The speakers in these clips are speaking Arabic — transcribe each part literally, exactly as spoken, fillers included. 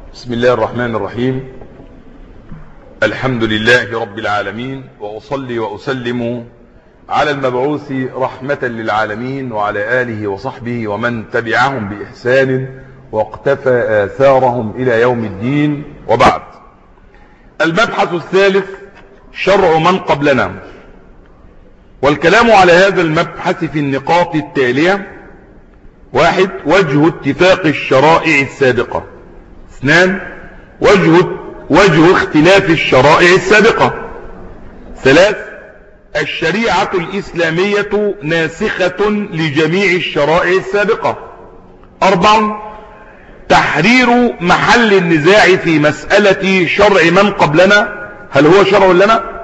بسم الله الرحمن الرحيم. الحمد لله رب العالمين، وأصلي وأسلم على المبعوث رحمة للعالمين وعلى آله وصحبه ومن تبعهم بإحسان واقتفى آثارهم إلى يوم الدين، وبعد. المبحث الثالث شرع من قبلنا، والكلام على هذا المبحث في النقاط التالية: واحد، وجه اتفاق الشرائع السابقة. اثنان، وجه وجه اختلاف الشرائع السابقة. ثلاث، الشريعة الإسلامية ناسخة لجميع الشرائع السابقة. أربع، تحرير محل النزاع في مسألة شرع من قبلنا، هل هو شرع لنا؟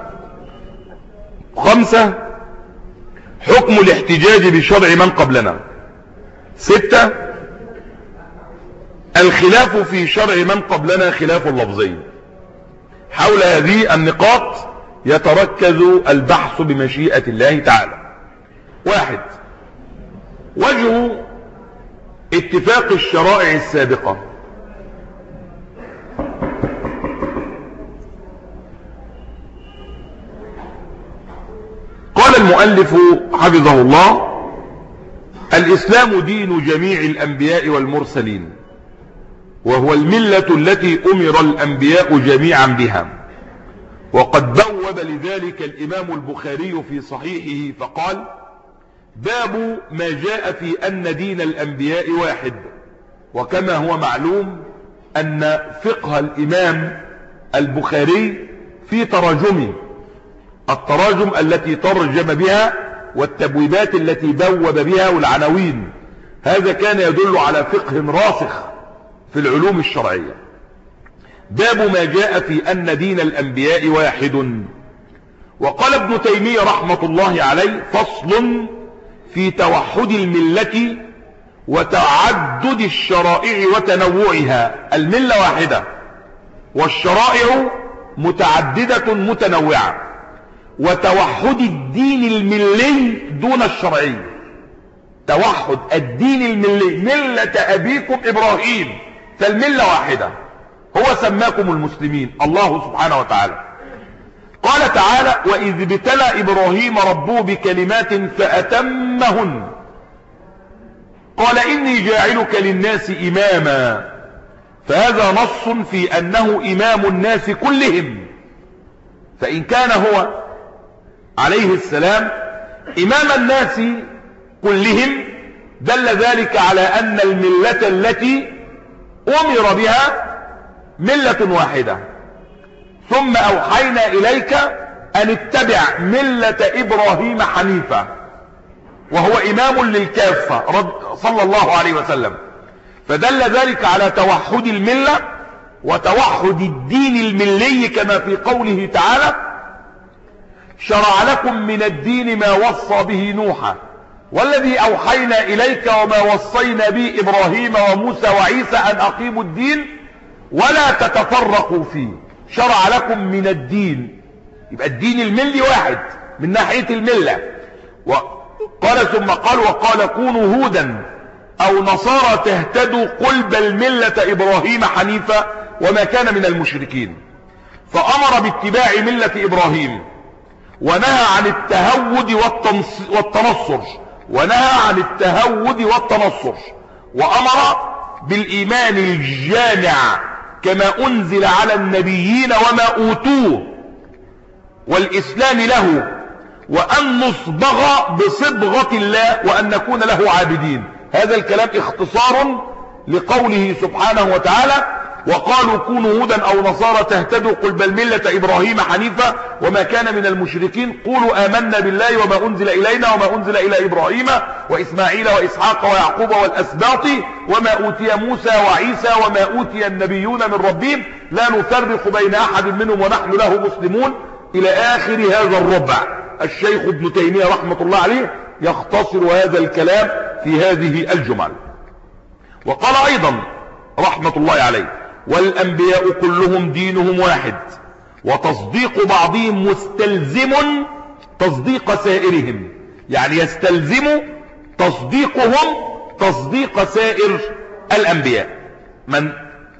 خمسة، حكم الاحتجاج بشرع من قبلنا. ستة، الخلاف في شرع من قبلنا خلاف لفظي. حول هذه النقاط يتركز البحث بمشيئة الله تعالى. واحد، وجه اتفاق الشرائع السابقة. قال المؤلف حفظه الله: الإسلام دين جميع الأنبياء والمرسلين، وهو الملة التي أمر الأنبياء جميعا بها. وقد بوب لذلك الإمام البخاري في صحيحه فقال: باب ما جاء في أن دين الأنبياء واحد. وكما هو معلوم أن فقه الإمام البخاري في تراجمه، التراجم التي ترجم بها والتبويبات التي بوب بها والعناوين، هذا كان يدل على فقه راسخ في العلوم الشرعية. باب ما جاء في أن دين الأنبياء واحد. وقال ابن تيمية رحمة الله عليه: فصل في توحد الملة وتعدد الشرائع وتنوعها. الملة واحدة والشرائع متعددة متنوعة، وتوحد الدين الملي دون الشرعي. توحد الدين الملي، ملة أبيكم إبراهيم، فالملة واحدة، هو سماكم المسلمين الله سبحانه وتعالى. قال تعالى: وإذ ابتلى إبراهيم ربه بكلمات فأتمهن قال إني جاعلك للناس إماما. فهذا نص في أنه إمام الناس كلهم، فإن كان هو عليه السلام إمام الناس كلهم دل ذلك على أن الملة التي أمر بها ملة واحدة. ثم أوحينا إليك أن اتبع ملة إبراهيم حنيفا، وهو إمام للكافة صلى الله عليه وسلم. فدل ذلك على توحد الملة وتوحد الدين الملي، كما في قوله تعالى: شرع لكم من الدين ما وصى به نوحا والذي أوحينا إليك وما وصينا به إبراهيم وموسى وعيسى أن أقيموا الدين ولا تتفرقوا فيه. شرع لكم من الدين، يبقى الدين الملي واحد من ناحية الملة. وقال ثم قال: وقال كونوا هودا أو نصارى تهتدوا قل بل ملة إبراهيم حنيفا وما كان من المشركين. فأمر باتباع ملة إبراهيم، ونهى عن التهود والتنصر ونهى عن التهود والتنصر وأمر بالإيمان الجامع كما أنزل على النبيين وما أوتوه والإسلام له، وأن نصبغ بصبغة الله وأن نكون له عابدين. هذا الكلام اختصار لقوله سبحانه وتعالى: وقالوا كونوا هودا أو نصارى تهتدوا قل بل ملة إبراهيم حنيفا وما كان من المشركين. قولوا آمنا بالله وما أنزل إلينا وما أنزل إلى إبراهيم وإسماعيل وإسحاق ويعقوب والأسباط وما أوتي موسى وعيسى وما أوتي النبيون من ربهم لا نفرق بين أحد منهم ونحن له مسلمون، إلى آخر هذا الربع. الشيخ ابن تيمية رحمة الله عليه يختصر هذا الكلام في هذه الجمل. وقال أيضا رحمة الله عليه: والأنبياء كلهم دينهم واحد، وتصديق بعضهم مستلزم تصديق سائرهم. يعني يستلزم تصديقهم تصديق سائر الأنبياء. من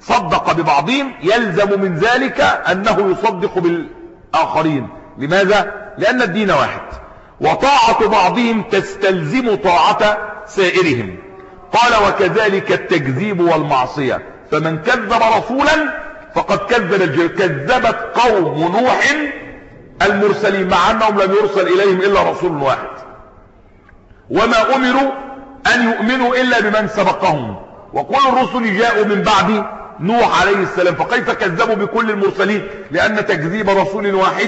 صدق ببعضهم يلزم من ذلك أنه يصدق بالآخرين. لماذا؟ لأن الدين واحد، وطاعة بعضهم تستلزم طاعة سائرهم. قال وكذلك التكذيب والمعصية، فمن كذب رسولا فقد كذب الجميع. كذبت قوم نوح المرسلين مع أنهم لم يرسل إليهم إلا رسول واحد، وما أمروا أن يؤمنوا إلا بمن سبقهم، وكل الرسل جاءوا من بعد نوح عليه السلام، فكيف كذبوا بكل المرسلين؟ لأن تكذيب رسول واحد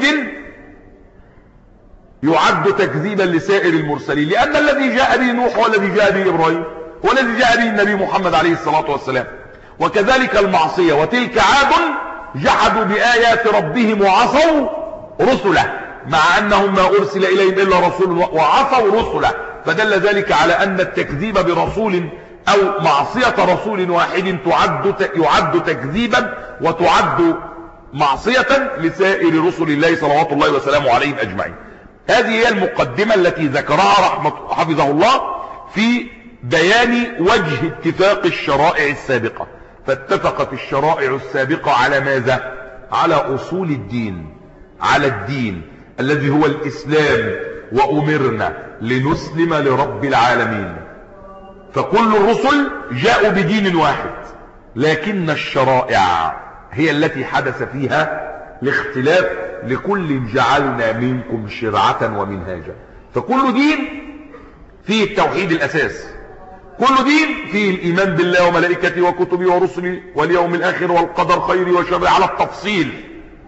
يعد تكذيبا لسائر المرسلين، لأن الذي جاء به نوح هو الذي جاء به إبراهيم، هو الذي جاء به النبي محمد عليه الصلاة والسلام. وكذلك المعصية، وتلك عاد جحدوا بآيات ربهم وعصوا رسله، مع أنهم ما أرسل إليهم إلا رسول وعصوا رسله، فدل ذلك على أن التكذيب برسول أو معصية رسول واحد تعد يعد تكذيبا وتعد معصية لسائر رسل الله صلوات الله وسلامه عليهم أجمعين. هذه هي المقدمة التي ذكرها رحمة حفظه الله في بيان وجه اتفاق الشرائع السابقة. فاتفقت الشرائع السابقة على ماذا؟ على أصول الدين، على الدين الذي هو الإسلام، وأمرنا لنسلم لرب العالمين. فكل الرسل جاءوا بدين واحد، لكن الشرائع هي التي حدث فيها الاختلاف. لكل جعلنا منكم شرعة ومنهاجا. فكل دين فيه التوحيد الأساس، كل دين فيه الإيمان بالله وملائكته وكتبه ورسله واليوم الآخر والقدر خير وشر على التفصيل.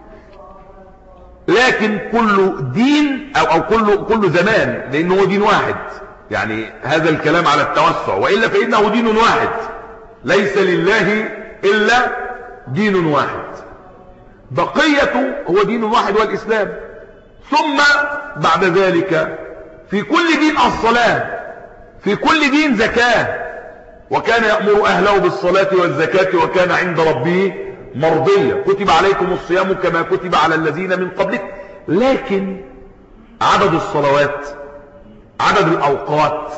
لكن كل دين أو, أو كل, كل زمان، لأنه دين واحد، يعني هذا الكلام على التوسع، وإلا فإنه دين واحد، ليس لله إلا دين واحد، بقيته هو دين واحد والإسلام. ثم بعد ذلك في كل دين الصلاة، في كل دين زكاة، وكان يأمر أهله بالصلاة والزكاة وكان عند ربه مرضية. كتب عليكم الصيام كما كتب على الذين من قبلكم. لكن عدد الصلوات، عدد الأوقات،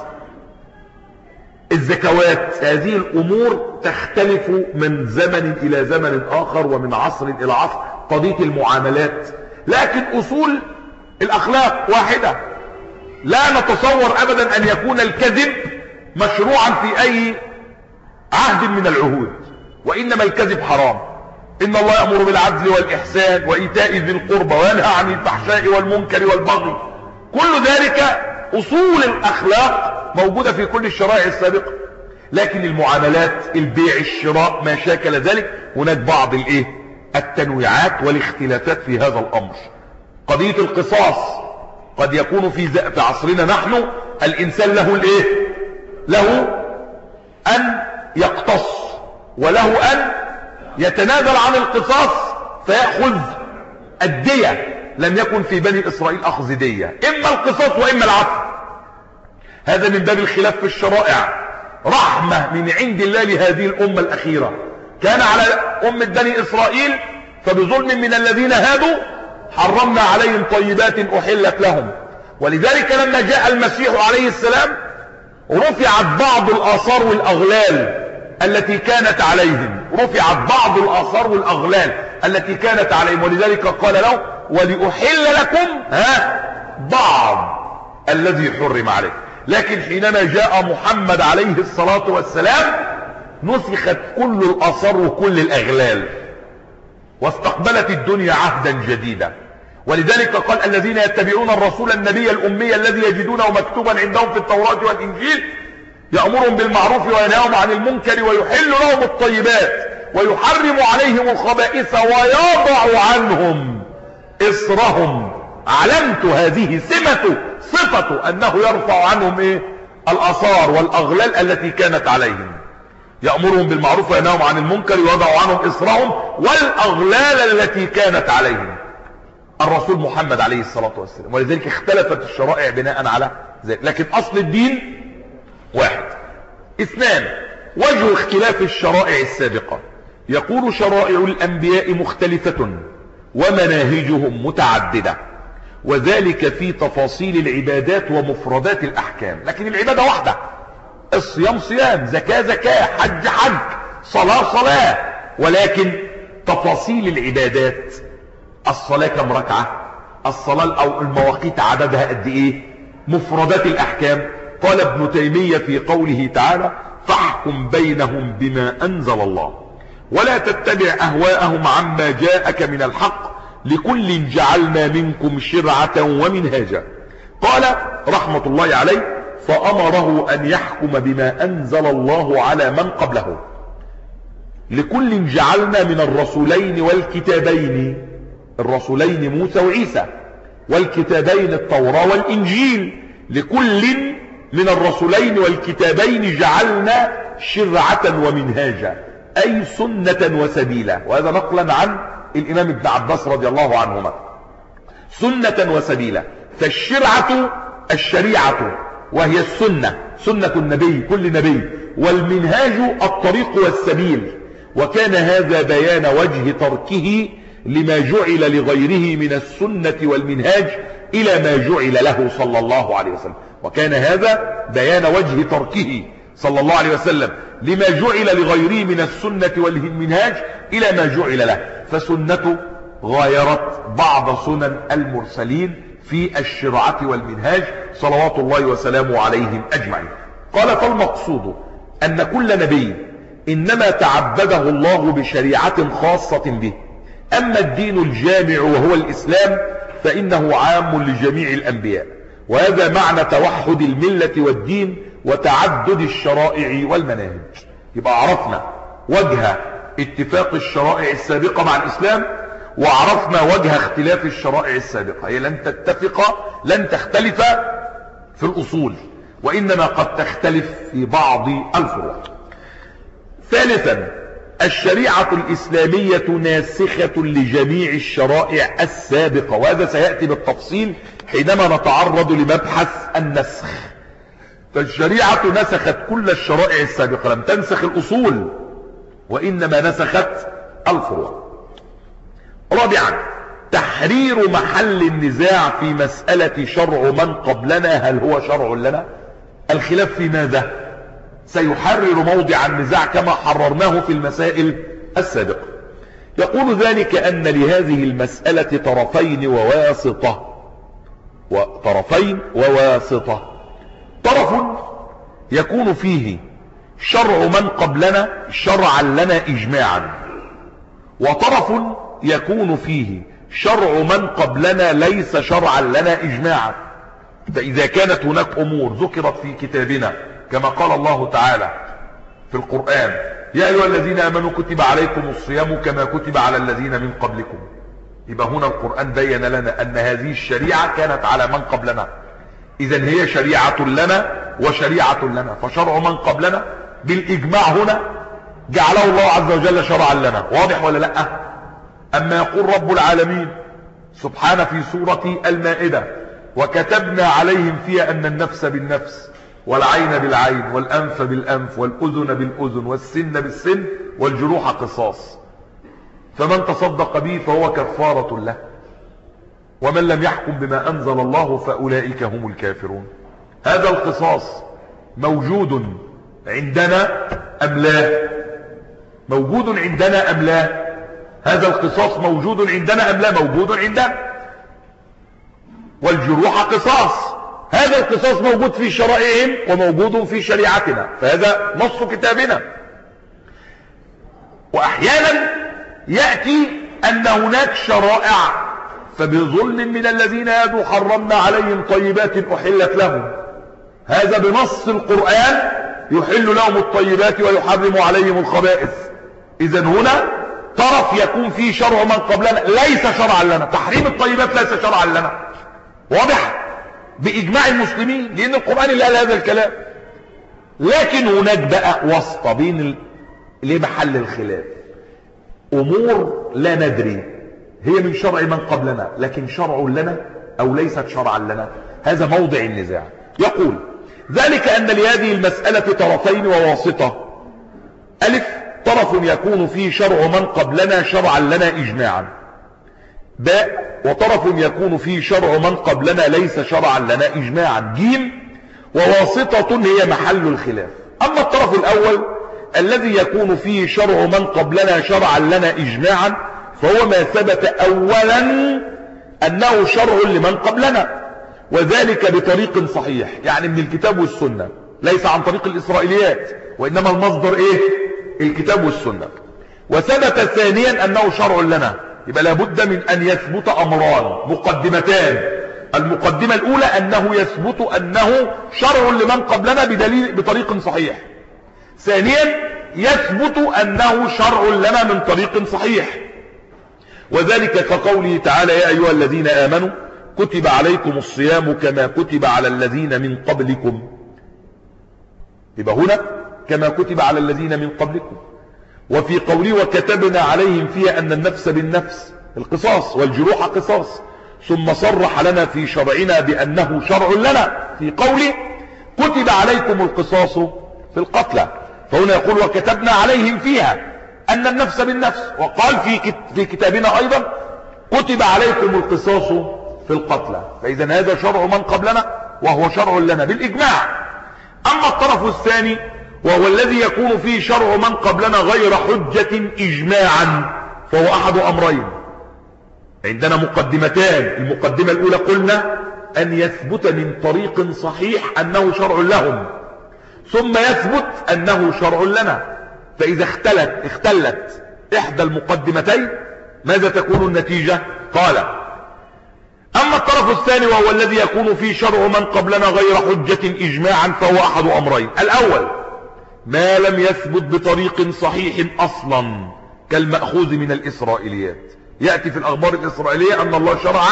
الزكوات، هذه الأمور تختلف من زمن إلى زمن آخر ومن عصر إلى عصر. قضية المعاملات، لكن أصول الأخلاق واحدة. لا نتصور أبدا أن يكون الكذب مشروعا في أي عهد من العهود، وإنما الكذب حرام. إن الله يأمر بالعدل والإحسان وإيتاء ذي القربى وينهى عن الفحشاء والمنكر والبغي. كل ذلك أصول الأخلاق موجودة في كل الشرائع السابقة. لكن المعاملات، البيع، الشراء، ما شاكل ذلك، هناك بعض الايه التنويعات والاختلافات في هذا الأمر. قضية القصاص قد يكون في في عصرنا نحن الإنسان له الايه له أن يقتص، وله أن يتنازل عن القصاص فيأخذ الدية. لم يكن في بني إسرائيل أخذ دية، إما القصاص وإما العفو. هذا من باب الخلاف في الشرائع، رحمة من عند الله لهذه الأمة الأخيرة. كان على أمة بني إسرائيل فبظلم من الذين هادوا حرمنا عليهم طيبات أحلت لهم. ولذلك لما جاء المسيح عليه السلام رفعت بعض الآثار والأغلال التي كانت عليهم، رفعت بعض الآثار والأغلال التي كانت عليهم. ولذلك قال له ولأحل لكم ها بعض الذي حرم عليكم. لكن حينما جاء محمد عليه الصلاة والسلام نسخت كل الآثار وكل الأغلال، واستقبلت الدنيا عهدا جديدا. ولذلك قال الذين يتبعون الرسول النبي الأمي الذي يجدونه مكتوبا عندهم في التوراة والإنجيل يأمرهم بالمعروف وينهاهم عن المنكر ويحل لهم الطيبات ويحرم عليهم الخبائث ويضع عنهم إصرهم. علمت هذه سمة صفة أنه يرفع عنهم إيه؟ الآثار والأغلال التي كانت عليهم. يأمرهم بالمعروف وينهاهم عن المنكر ويضع عنهم إصرهم والأغلال التي كانت عليهم. الرسول محمد عليه الصلاة والسلام. ولذلك اختلفت الشرائع بناء على ذلك، لكن أصل الدين واحد. اثنان، وجه اختلاف الشرائع السابقة. يقول شرائع الأنبياء مختلفة ومناهجهم متعددة، وذلك في تفاصيل العبادات ومفردات الأحكام. لكن العبادة واحدة، الصيام صيام، زكاة زكاة، حج حج، صلاة صلاة. ولكن تفاصيل العبادات، الصلاة كم ركعة، الصلاة أو المواقيت عددها قد إيه، مفردات الأحكام. قال ابن تيمية في قوله تعالى فاحكم بينهم بما أنزل الله ولا تتبع أهواءهم عما جاءك من الحق لكل جعلنا منكم شرعة ومنهاجا. قال رحمة الله عليه فأمره أن يحكم بما أنزل الله على من قبله. لكل جعلنا من الرسولين والكتابين، الرسولين موسى وعيسى، والكتابين التوراة والإنجيل. لكل من الرسولين والكتابين جعلنا شرعة ومنهاجا أي سنة وسبيلا. وهذا نقلا عن الإمام ابن عباس رضي الله عنهما، سنة وسبيلا. فالشرعة الشريعة وهي السنة، سنة النبي كل نبي، والمنهاج الطريق والسبيل. وكان هذا بيان وجه تركه لما جعل لغيره من السنة والمنهاج إلى ما جعل له صلى الله عليه وسلم. وكان هذا بيان وجه تركه صلى الله عليه وسلم لما جعل لغيره من السنة والمنهاج إلى ما جعل له. فسنته غايرت بعض سنن المرسلين في الشرعة والمنهاج صلوات الله وسلامه عليهم أجمعين. قال فالمقصود أن كل نبي إنما تعبده الله بشريعة خاصة به. أما الدين الجامع وهو الإسلام فإنه عام لجميع الأنبياء. وهذا معنى توحد الملة والدين وتعدد الشرائع والمناهج. يبقى عرفنا وجه اتفاق الشرائع السابقة مع الإسلام، وعرفنا وجه اختلاف الشرائع السابقة. هي لن تتفق لن تختلف في الأصول، وإنما قد تختلف في بعض الفروع. ثالثا الشريعة الإسلامية ناسخة لجميع الشرائع السابقة، وهذا سيأتي بالتفصيل حينما نتعرض لمبحث النسخ. فالشريعة نسخت كل الشرائع السابقة، لم تنسخ الأصول وإنما نسخت الفروع. رابعا تحرير محل النزاع في مسألة شرع من قبلنا هل هو شرع لنا. الخلاف في ماذا؟ سيحرر موضع النزاع كما حررناه في المسائل السابقة. يقول ذلك أن لهذه المسألة طرفين وواسطة، وطرفين وواسطة. طرف يكون فيه شرع من قبلنا شرعا لنا إجماعا، وطرف يكون فيه شرع من قبلنا ليس شرعا لنا إجماعا. فإذا كانت هناك أمور ذكرت في كتابنا كما قال الله تعالى في القرآن يا أيها الذين آمنوا كتب عليكم الصيام كما كتب على الذين من قبلكم، يبقى هنا القرآن بين لنا أن هذه الشريعة كانت على من قبلنا، إذن هي شريعة لنا وشريعة لنا. فشرع من قبلنا بالإجماع هنا جعله الله عز وجل شرعا لنا. واضح ولا لا؟ أما يقول رب العالمين سبحانه في سورة المائدة وكتبنا عليهم فيها أن النفس بالنفس والعين بالعين والأنف بالأنف والأذن بالأذن والسن بالسن والجروح قصاص، فمن تصدق به فهو كفارة له، ومن لم يحكم بما أنزل الله فأولئك هم الكافرون. هذا القصاص موجود عندنا أم لا؟ موجود عندنا أم لا؟ هذا القصاص موجود عندنا أم لا؟ موجود عندنا. والجروح قصاص، هذا القصاص موجود في شرائعهم وموجود في شريعتنا، فهذا نص كتابنا. وأحيانا يأتي أن هناك شرائع فبظلم من الذين هادوا حرمنا عليهم طيبات أحلت لهم، هذا بنص القرآن يحل لهم الطيبات ويحرم عليهم الخبائث. إذن هنا طرف يكون فيه شرع من قبلنا ليس شرعا لنا، تحريم الطيبات ليس شرعا لنا. واضح؟ بإجماع المسلمين، لأن القرآن اللي قال هذا الكلام. لكن هناك بقى واسطة بين لمحل الخلاف، أمور لا ندري هي من شرع من قبلنا لكن شرع لنا أو ليست شرعا لنا، هذا موضع النزاع. يقول ذلك أن لهذه المسألة طرفين وواسطة. ألف طرف يكون فيه شرع من قبلنا شرعا لنا إجماعا. باء وطرف يكون فيه شرع من قبلنا ليس شرعا لنا إجماعا. جيم وواسطة هي محل الخلاف. أما الطرف الأول الذي يكون فيه شرع من قبلنا شرعا لنا إجماعا فهو ما ثبت أولا أنه شرع لمن قبلنا، وذلك بطريق صحيح، يعني من الكتاب والسنة، ليس عن طريق الإسرائيليات، وإنما المصدر إيه؟ الكتاب والسنة. وثبت ثانيا أنه شرع لنا، يبقى لابد من أن يثبت أمران مقدمتان. المقدمة الأولى أنه يثبت أنه شرع لمن قبلنا بدليل بطريق صحيح. ثانيا يثبت أنه شرع لنا من طريق صحيح، وذلك كقوله تعالى يا أيها الذين آمنوا كتب عليكم الصيام كما كتب على الذين من قبلكم. يبقى هنا كما كتب على الذين من قبلكم. وفي قوله وكتبنا عليهم فيها أن النفس بالنفس القصاص والجروح قصاص، ثم صرح لنا في شرعنا بأنه شرع لنا في قوله كتب عليكم القصاص في القتلى. فهنا يقول وكتبنا عليهم فيها أن النفس بالنفس، وقال في في كتابنا أيضا كتب عليكم القصاص في القتلى. فإذا هذا شرع من قبلنا وهو شرع لنا بالإجماع. أما الطرف الثاني وهو الذي يكون فيه شرع من قبلنا غير حجة إجماعا، فهو أحد أمرين. عندنا مقدمتان. المقدمة الأولى قلنا أن يثبت من طريق صحيح أنه شرع لهم، ثم يثبت أنه شرع لنا. فإذا اختلت اختلت إحدى المقدمتين ماذا تكون النتيجة؟ قال أما الطرف الثاني وهو الذي يكون فيه شرع من قبلنا غير حجة إجماعا فهو أحد أمرين. الأول ما لم يثبت بطريق صحيح أصلا كالمأخوذ من الإسرائيليات. يأتي في الأخبار الإسرائيلية أن الله شرع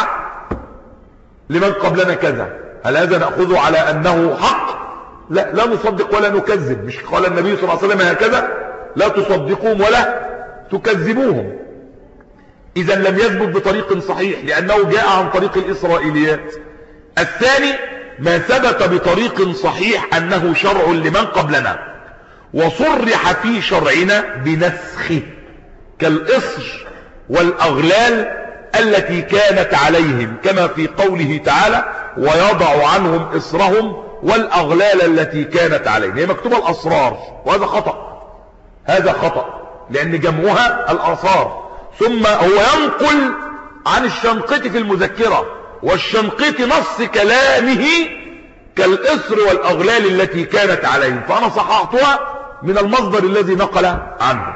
لمن قبلنا كذا، هل هذا نأخذه على أنه حق؟ لا، لا نصدق ولا نكذب. مش قال النبي صلى الله عليه وسلم هكذا لا تصدقوهم ولا تكذبوهم. إذا لم يثبت بطريق صحيح لأنه جاء عن طريق الإسرائيليات. الثاني ما ثبت بطريق صحيح أنه شرع لمن قبلنا وصرح في شرعنا بنسخه كالإصر والأغلال التي كانت عليهم، كما في قوله تعالى ويضع عنهم إصرهم والأغلال التي كانت عليهم. هي مكتوبة الأسرار، وهذا خطأ، هذا خطأ لأن جمعها الآثار. ثم هو ينقل عن الشنقيطي في المذكرة، والشنقيطي نص كلامه كالإصر والأغلال التي كانت عليهم، فأنا صححتها من المصدر الذي نقل عنه.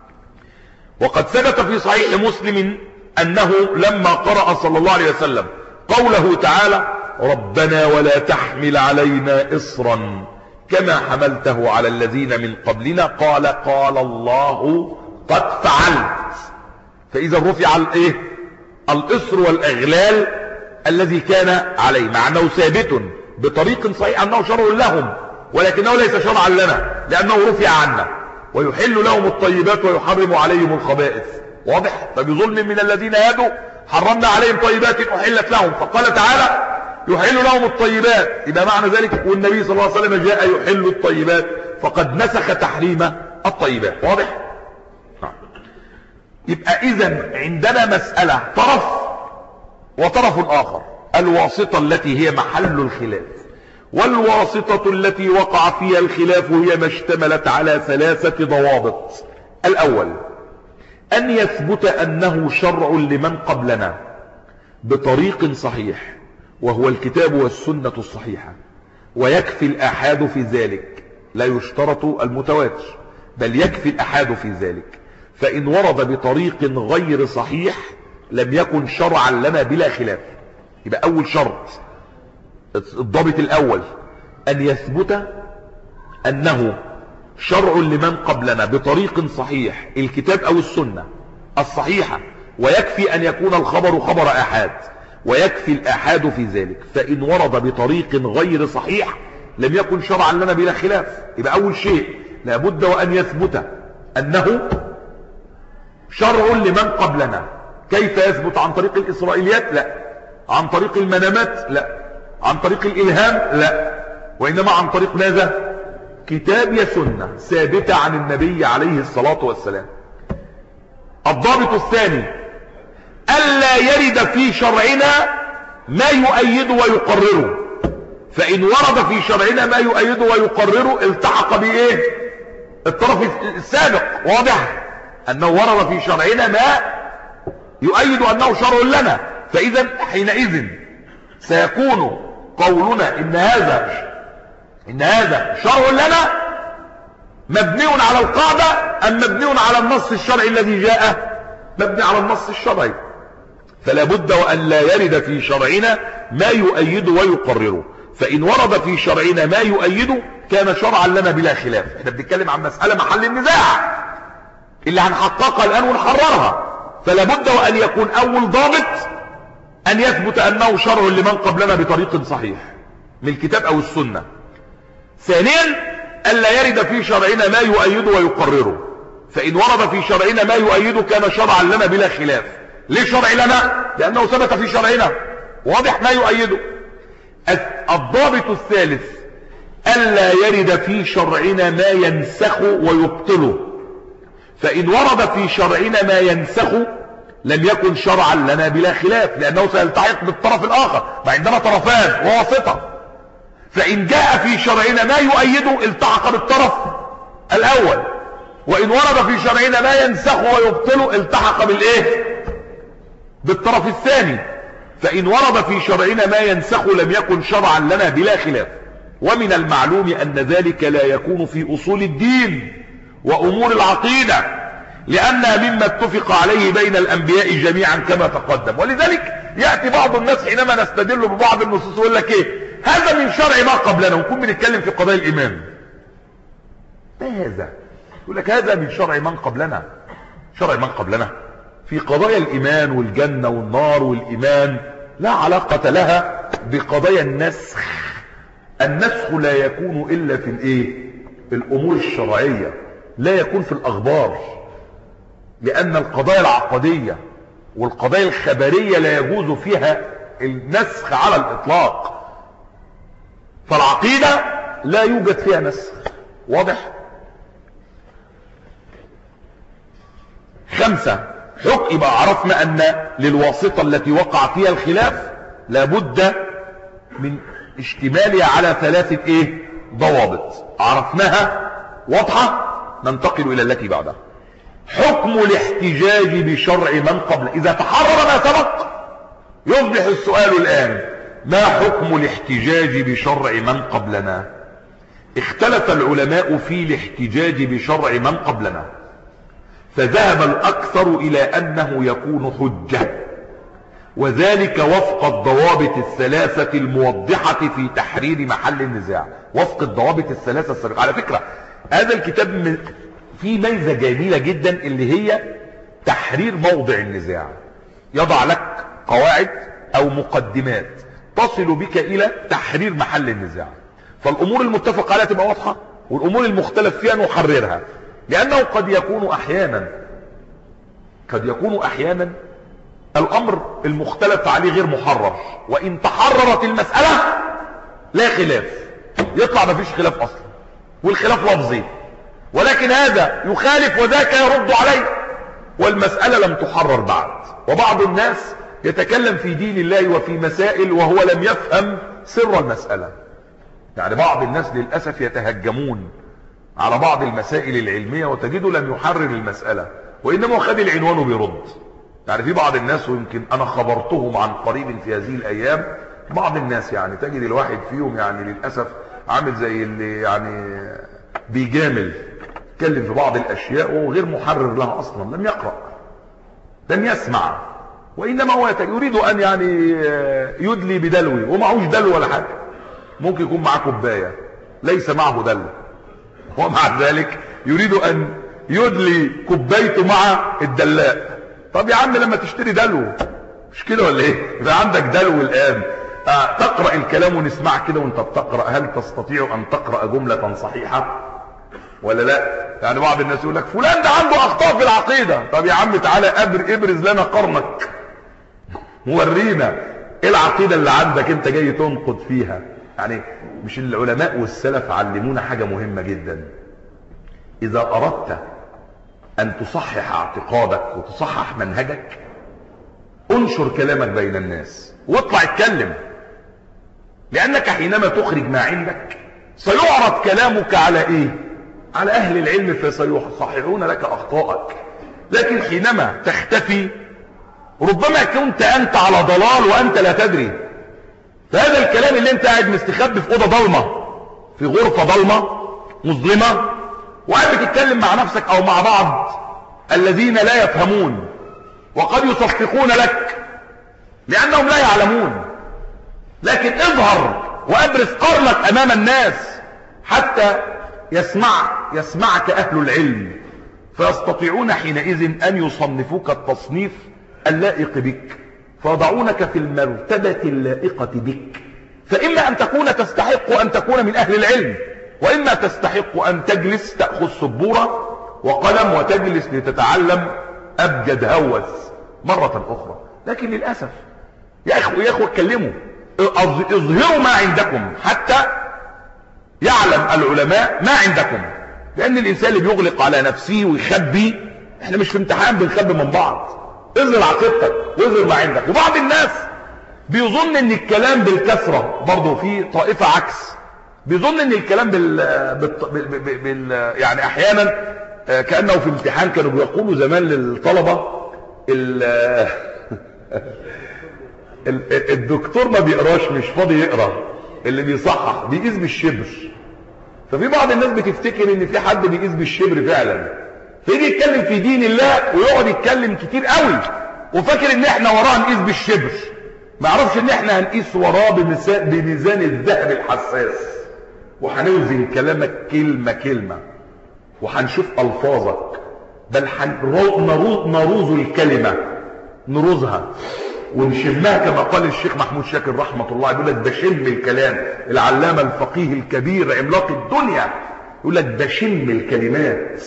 وقد ثبت في صحيح مسلم أنه لما قرأ صلى الله عليه وسلم قوله تعالى ربنا ولا تحمل علينا إصرا كما حملته على الذين من قبلنا قال قال الله قد فعلت. فإذا رفع الايه الإصر والأغلال الذي كان عليه، مع أنه ثابت بطريق صحيح أنه شرع لهم ولكنه ليس شرعا لنا لأنه رفع عنا. ويحل لهم الطيبات ويحرم عليهم الخبائث. واضح؟ فبظلم من الذين هادوا حرمنا عليهم طيبات أحلت لهم. فقال تعالى يحل لهم الطيبات، إذا معنى ذلك والنبي صلى الله عليه وسلم جاء يحل الطيبات فقد نسخ تحريم الطيبات. واضح؟ يبقى إذن عندنا مسألة طرف وطرف آخر، الواسطة التي هي محل الخلاف. والواسطة التي وقع فيها الخلاف هي ما اشتملت على ثلاثة ضوابط. الأول أن يثبت أنه شرع لمن قبلنا بطريق صحيح وهو الكتاب والسنة الصحيحة، ويكفي الأحاد في ذلك، لا يشترط المتواتر بل يكفي الأحاد في ذلك. فإن ورد بطريق غير صحيح لم يكن شرعا لنا بلا خلاف. يبقى أول شرط الضابط الأول أن يثبت أنه شرع لمن قبلنا بطريق صحيح، الكتاب أو السنة الصحيحة، ويكفي أن يكون الخبر خبر أحاد، ويكفي الأحاد في ذلك. فإن ورد بطريق غير صحيح لم يكن شرعا لنا بلا خلاف. يبقى أول شيء لابد وأن يثبت أنه شرع لمن قبلنا. كيف يثبت؟ عن طريق الإسرائيليات؟ لا. عن طريق المنامات؟ لا. عن طريق الإلهام؟ لا. وإنما عن طريق ماذا؟ كتاب يا سنة ثابتة عن النبي عليه الصلاة والسلام. الضابط الثاني ألا يرد في شرعنا ما يؤيد ويقرره. فإن ورد في شرعنا ما يؤيد ويقرره التحق بإيه؟ الطرف السابق واضح أنه ورد في شرعنا ما يؤيد أنه شرع لنا، فإذا حينئذ سيكون قولنا إن هذا إن هذا شرع لنا مبني على القاعدة أم مبني على النص الشرعي الذي جاء؟ مبني على النص الشرعي. فلا بد وأن لا يرد في شرعنا ما يؤيد ويقرره، فإن ورد في شرعنا ما يؤيد كان شرعا لنا بلا خلاف. احنا بنتكلم عن مسألة محل النزاع اللي هنحققها الآن ونحررها، فلا بد وأن يكون أول ضابط أن يثبت أنه شرع لمن قبلنا بطريق صحيح من الكتاب أو السنة. ثانيا ألا يرد في شرعنا ما يؤيد ويقرره، فإن ورد في شرعنا ما يؤيد كان شرعا لنا بلا خلاف. ليه شرع لنا؟ لأنه ثبت في شرعنا واضح ما يؤيده. الضابط الثالث ألا يرد في شرعنا ما ينسخ ويبطله، فإن ورد في شرعنا ما ينسخ لم يكن شرعا لنا بلا خلاف، لأنه سيلتحق بالطرف الآخر، فعندنا طرفان وواسطة. فإن جاء في شرعنا ما يؤيده التحق بالطرف الأول، وإن ورد في شرعنا ما ينسخ ويبطله التحق بالإيه؟ بالطرف الثاني. فإن ورد في شرعنا ما ينسخ لم يكن شرعا لنا بلا خلاف. ومن المعلوم أن ذلك لا يكون في أصول الدين وأمور العقيدة، لأنها مما اتفق عليه بين الأنبياء جميعا كما تقدم. ولذلك يأتي بعض الناس حينما نستدل ببعض النصوص يقول لك ايه؟ هذا من شرع ما قبلنا، ونكون بنتكلم في قضايا الإيمان. ما هذا؟ يقول لك هذا من شرع من قبلنا. شرع من قبلنا في قضايا الإيمان والجنة والنار والإيمان لا علاقة لها بقضايا النسخ. النسخ لا يكون إلا في الايه؟ الأمور الشرعية، لا يكون في الأخبار، لأن القضايا العقدية والقضايا الخبرية لا يجوز فيها النسخ على الإطلاق. فالعقيدة لا يوجد فيها نسخ. واضح؟ خمسة، حكم يبقى عرفنا أن للواسطة التي وقع فيها الخلاف لابد من اشتمالها على ثلاثة ايه؟ ضوابط عرفناها واضحة. ننتقل إلى التي بعدها. حكم الاحتجاج بشرع من قبل. إذا تحرر ما سبق يصبح السؤال الآن: ما حكم الاحتجاج بشرع من قبلنا؟ اختلف العلماء في الاحتجاج بشرع من قبلنا، فذهب الأكثر إلى أنه يكون حجة، وذلك وفق الضوابط الثلاثة الموضحة في تحرير محل النزاع. وفق الضوابط الثلاثة السابقة. على فكرة هذا الكتاب فيه ميزة جميلة جدا اللي هي تحرير موضع النزاع. يضع لك قواعد أو مقدمات تصل بك إلى تحرير محل النزاع، فالأمور المتفق عليها تبقى واضحة، والأمور المختلف فيها نحررها. لأنه قد يكون أحيانا قد يكون أحيانا الأمر المختلف عليه غير محرر، وإن تحررت المسألة لا خلاف، يطلع ما فيش خلاف أصلا والخلاف لفظي، ولكن هذا يخالف وذاك يرد عليه، والمسألة لم تحرر بعد. وبعض الناس يتكلم في دين الله وفي مسائل وهو لم يفهم سر المسألة. يعني بعض الناس للأسف يتهجمون على بعض المسائل العلمية وتجده لم يحرر المسألة، وإنما خد العنوان وبيرد. يعني في بعض الناس، ويمكن أنا خبرتهم عن قريب في هذه الأيام، بعض الناس يعني تجد الواحد فيهم يعني للأسف عامل زي اللي يعني بيجامل، يتكلم في بعض الأشياء وهو غير محرر لها أصلا، لم يقرأ لم يسمع، وإنما هو يريد أن يعني يدلي بدلوي ومعهوش دلو ولا حاجة. ممكن يكون معاه كوباية ليس معه دلو، ومع ذلك يريد أن يدلي كوبايته مع الدلاء. طب يا عم لما تشتري دلو، مش كده ولا ايه؟ إذا عندك دلو الآن آه تقرأ الكلام ونسمع كده وانت بتقرأ، هل تستطيع أن تقرأ جملة صحيحة ولا لا؟ يعني بعض الناس يقول لك فلان ده عنده أخطاء في العقيدة. طب يا عم تعالى أبر ابرز لنا قرنك، ورينا ايه العقيدة اللي عندك انت جاي تنقض فيها. يعني مش العلماء والسلف علمونا حاجة مهمة جدا: إذا أردت أن تصحح اعتقادك وتصحح منهجك انشر كلامك بين الناس واطلع اتكلم، لأنك حينما تخرج ما عندك سيعرض كلامك على إيه؟ على أهل العلم فسيصححون لك أخطائك. لكن حينما تختفي ربما كنت أنت على ضلال وأنت لا تدري. فهذا الكلام اللي أنت قاعد مستخبي في أوضة ضلمة، في غرفة ضلمة مظلمة، وقاعد بتتكلم مع نفسك أو مع بعض الذين لا يفهمون، وقد يصفقون لك لأنهم لا يعلمون. لكن اظهر وأبرز قرنك أمام الناس حتى يسمع يسمعك أهل العلم، فيستطيعون حينئذ أن يصنفوك التصنيف اللائق بك، فيضعونك في المرتبة اللائقة بك. فإما أن تكون تستحق أن تكون من أهل العلم، وإما تستحق أن تجلس تأخذ سبورة وقلم وتجلس لتتعلم أبجد هوس مرة أخرى. لكن للأسف يا أخوة يا أخوة اتكلموا، اظهروا ما عندكم حتى يعلم العلماء ما عندكم. لأن الإنسان اللي بيغلق على نفسه ويخبي، احنا مش في امتحان بنخبي من بعض. اظهر عقيدتك واظهر ما عندك. وبعض الناس بيظن ان الكلام بالكثرة، برضه في طائفة عكس، بيظن ان الكلام بال, بال... بال... بال... يعني احيانا كأنه في امتحان كانوا بيقولوا زمان للطلبة ال... الدكتور ما بيقراش، مش فاضي يقرا، اللي بيصحح بيقيس بالشبر. ففي بعض الناس بتفتكر ان في حد بيقيس بالشبر فعلا، فيجي يتكلم في دين الله ويقعد يتكلم كتير قوي وفاكر ان احنا وراه نقيس بالشبر، ما يعرفش ان احنا هنقيس وراه بميزان الذهب الحساس، وهنوزن كلامك كلمة كلمة، وهنشوف الفاظك، بل نروز الكلمة، نروزها ونشمها كما قال الشيخ محمود شاكر رحمة الله، يقول لك بشم الكلام. العلامة الفقيه الكبير عملاق الدنيا يقول لك بشم الكلمات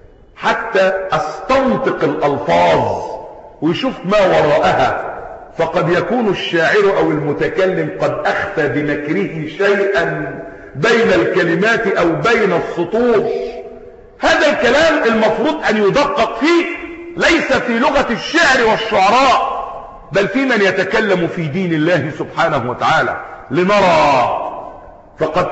حتى استنطق الألفاظ ويشوف ما وراءها، فقد يكون الشاعر أو المتكلم قد أخفى بنكره شيئا بين الكلمات أو بين السطور. هذا الكلام المفروض أن يدقق فيه، ليس في لغة الشعر والشعراء، بل في من يتكلم في دين الله سبحانه وتعالى لنرى. فقد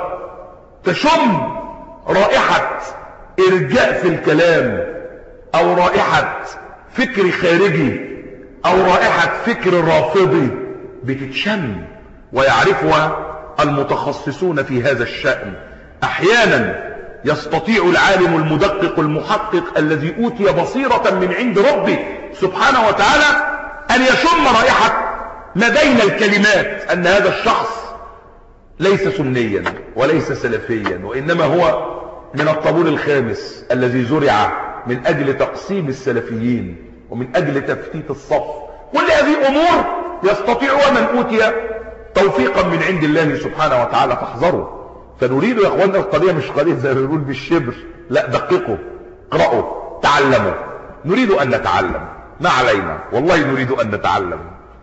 تشم رائحة إرجاء في الكلام، أو رائحة فكر خارجي، أو رائحة فكر رافضي بتتشم، ويعرفها المتخصصون في هذا الشأن. أحيانا يستطيع العالم المدقق المحقق الذي أوتي بصيرة من عند ربه سبحانه وتعالى أن يشم رائحة ما بين الكلمات، أن هذا الشخص ليس سنيا وليس سلفيا، وإنما هو من الطابور الخامس الذي زرع من أجل تقسيم السلفيين ومن أجل تفتيت الصف. كل هذه أمور يستطيعها من أوتي توفيقا من عند الله سبحانه وتعالى، فاحذروا. فنريد يا أخواننا القضية مش قضية زي ما بنقول بالشبر، لا، دققوا، اقرأوا، تعلموا. نريد أن نتعلم، ما علينا، والله نريد أن نتعلم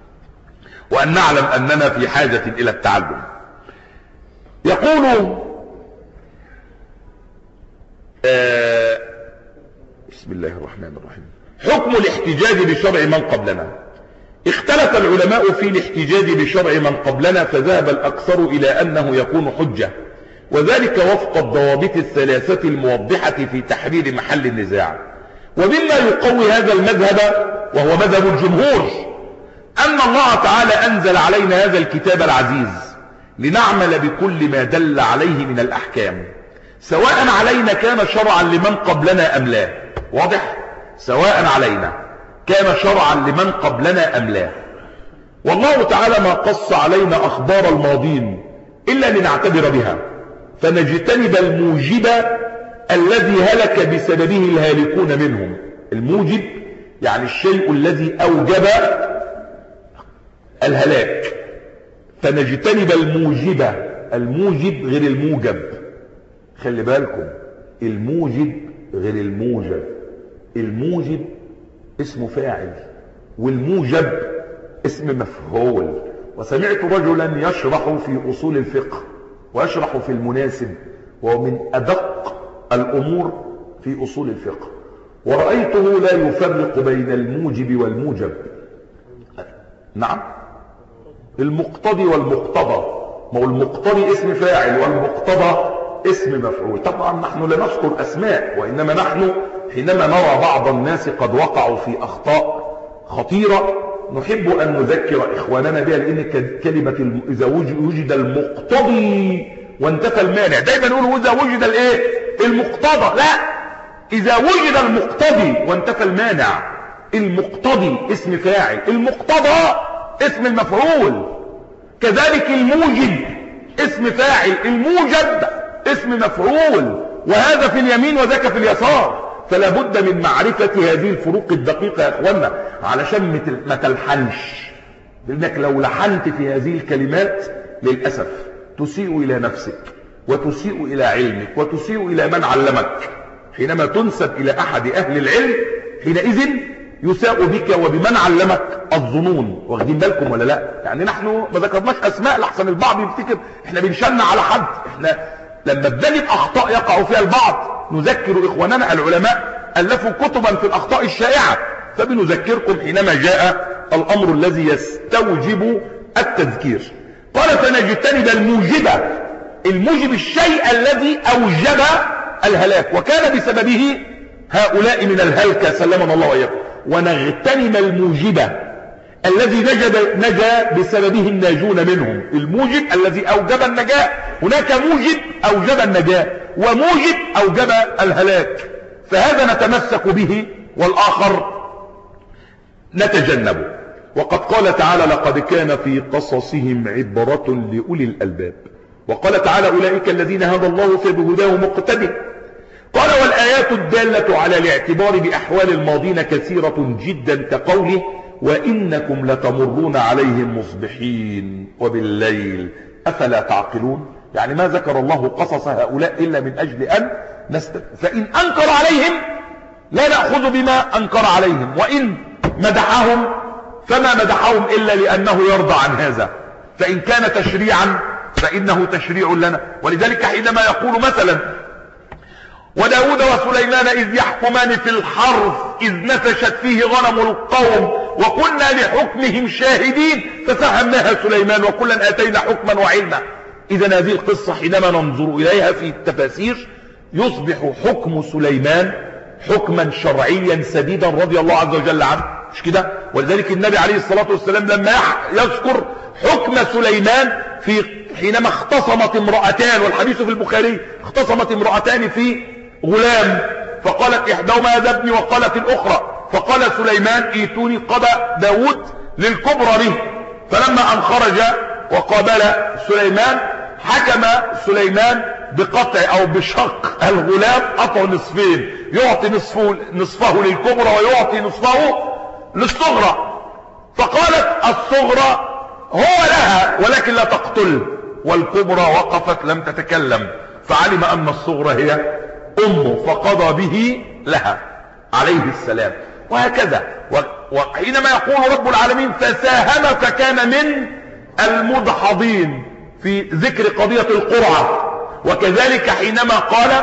وأن نعلم أننا في حاجة إلى التعلم. يقول آه بسم الله الرحمن الرحيم: حكم الاحتجاج بشرع من قبلنا. اختلف العلماء في الاحتجاج بشرع من قبلنا، فذهب الأكثر إلى أنه يكون حجة، وذلك وفق الضوابط الثلاثة الموضحة في تحرير محل النزاع. ومما يقوي هذا المذهب وهو مذهب الجمهور أن الله تعالى أنزل علينا هذا الكتاب العزيز لنعمل بكل ما دل عليه من الأحكام، سواء علينا كان شرعا لمن قبلنا أم لا. واضح؟ سواء علينا كان شرعا لمن قبلنا أم لا. والله تعالى ما قص علينا أخبار الماضين إلا لنعتبر بها، فنجتنب الموجب الذي هلك بسببه الهالكون منهم. الموجب يعني الشيء الذي أوجب الهلاك، فنجتنب الموجب. الموجب غير الموجب، خلي بالكم، الموجب غير الموجب. الموجب اسمه فاعل، والموجب اسم مفعول. وسمعت رجلا يشرح في أصول الفقه ويشرح في المناسب، ومن أدق الأمور في أصول الفقه، ورأيته لا يفرق بين الموجب والموجب. نعم، المقتضي والمقتضى. ما هو المقتضي اسم فاعل والمقتضى اسم مفعول. طبعا نحن لا نذكر أسماء، وإنما نحن حينما نرى بعض الناس قد وقعوا في أخطاء خطيرة نحب أن نذكر إخواننا بها، لأن كلمة إذا وجد المقتضي وانتفى المانع، دايما نقول إذا وجد الإيه؟ المقتضى. لا، إذا وجد المقتضي وانتفى المانع. المقتضي اسم فاعل، المقتضى اسم المفعول. كذلك الموجب اسم فاعل، الموجب اسم مفعول، وهذا في اليمين وذاك في اليسار. فلا بد من معرفة هذه الفروق الدقيقة يا اخوانا، علشان ما تلحنش، لانك لو لحنت في هذه الكلمات للأسف تسيء إلى نفسك وتسيء إلى علمك وتسيء إلى من علمك. حينما تنسب إلى أحد أهل العلم حينئذ يساء بك وبمن علمك الظنون. واخدين بالكم ولا لا؟ يعني نحن ما ذكرناش أسماء لحسن البعض يفتكر احنا بنشن على حد. احنا لما بنجد أخطاء يقع فيها البعض نذكر إخواننا العلماء ألفوا كتبا في الأخطاء الشائعة، فبنذكركم حينما جاء الأمر الذي يستوجب التذكير. قال فنجتنب الموجبة، الموجب الشيء الذي أوجب الهلاك وكان بسببه هؤلاء من الهلكة سلمنا الله وإياكم، ونغتنم الموجبة الذي نجد نجا بسببه الناجون منهم. الموجب الذي أوجب النجاة، هناك موجب أوجب النجاة وموجب أوجب الهلاك، فهذا نتمسك به والآخر نتجنبه. وقد قال تعالى لقد كان في قصصهم عبرة لأولي الألباب. وقال تعالى أولئك الذين هدى الله فبهداه مقتدي. قال والآيات الدالة على الاعتبار بأحوال الماضين كثيرة جدا كقوله وإنكم لتمرون عليهم مصبحين وبالليل أفلا تعقلون. يعني ما ذكر الله قصص هؤلاء إلا من أجل أن نست... فإن أنكر عليهم لا نأخذ بما أنكر عليهم، وإن مدحهم فما مدحهم إلا لأنه يرضى عن هذا. فإن كان تشريعا فإنه تشريع لنا. ولذلك حينما يقول مثلا وداود وسليمان إذ يحكمان في الحرث إذ نفشت فيه غنم القوم وكنا لحكمهم شاهدين ففهمناها سليمان وكلا آتينا حكما وعلما. إذا هذه القصة حينما ننظر إليها في التفاسير يصبح حكم سليمان حكما شرعيا سديدا رضي الله عز وجل عنه، مش كده؟ ولذلك النبي عليه الصلاة والسلام لما يذكر حكم سليمان في حينما اختصمت امرأتان، والحديث في البخاري، اختصمت امرأتان في غلام فقالت إحداهما هذا ابني وقالت الأخرى، فقال سليمان ايتوني قضى داود للكبرى به. فلما أن خرج وقابل سليمان حكم سليمان بقطع أو بشق الغلام، قطع نصفين، يعطي نصفه, نصفه للكبرى ويعطي نصفه للصغرى. فقالت الصغرى هو لها ولكن لا تقتل، والكبرى وقفت لم تتكلم، فعلم أن الصغرى هي أمه فقضى به لها عليه السلام. وهكذا وحينما يقول رب العالمين فساهم فكان من المدحضين في ذكر قضية القرعة. وكذلك حينما قال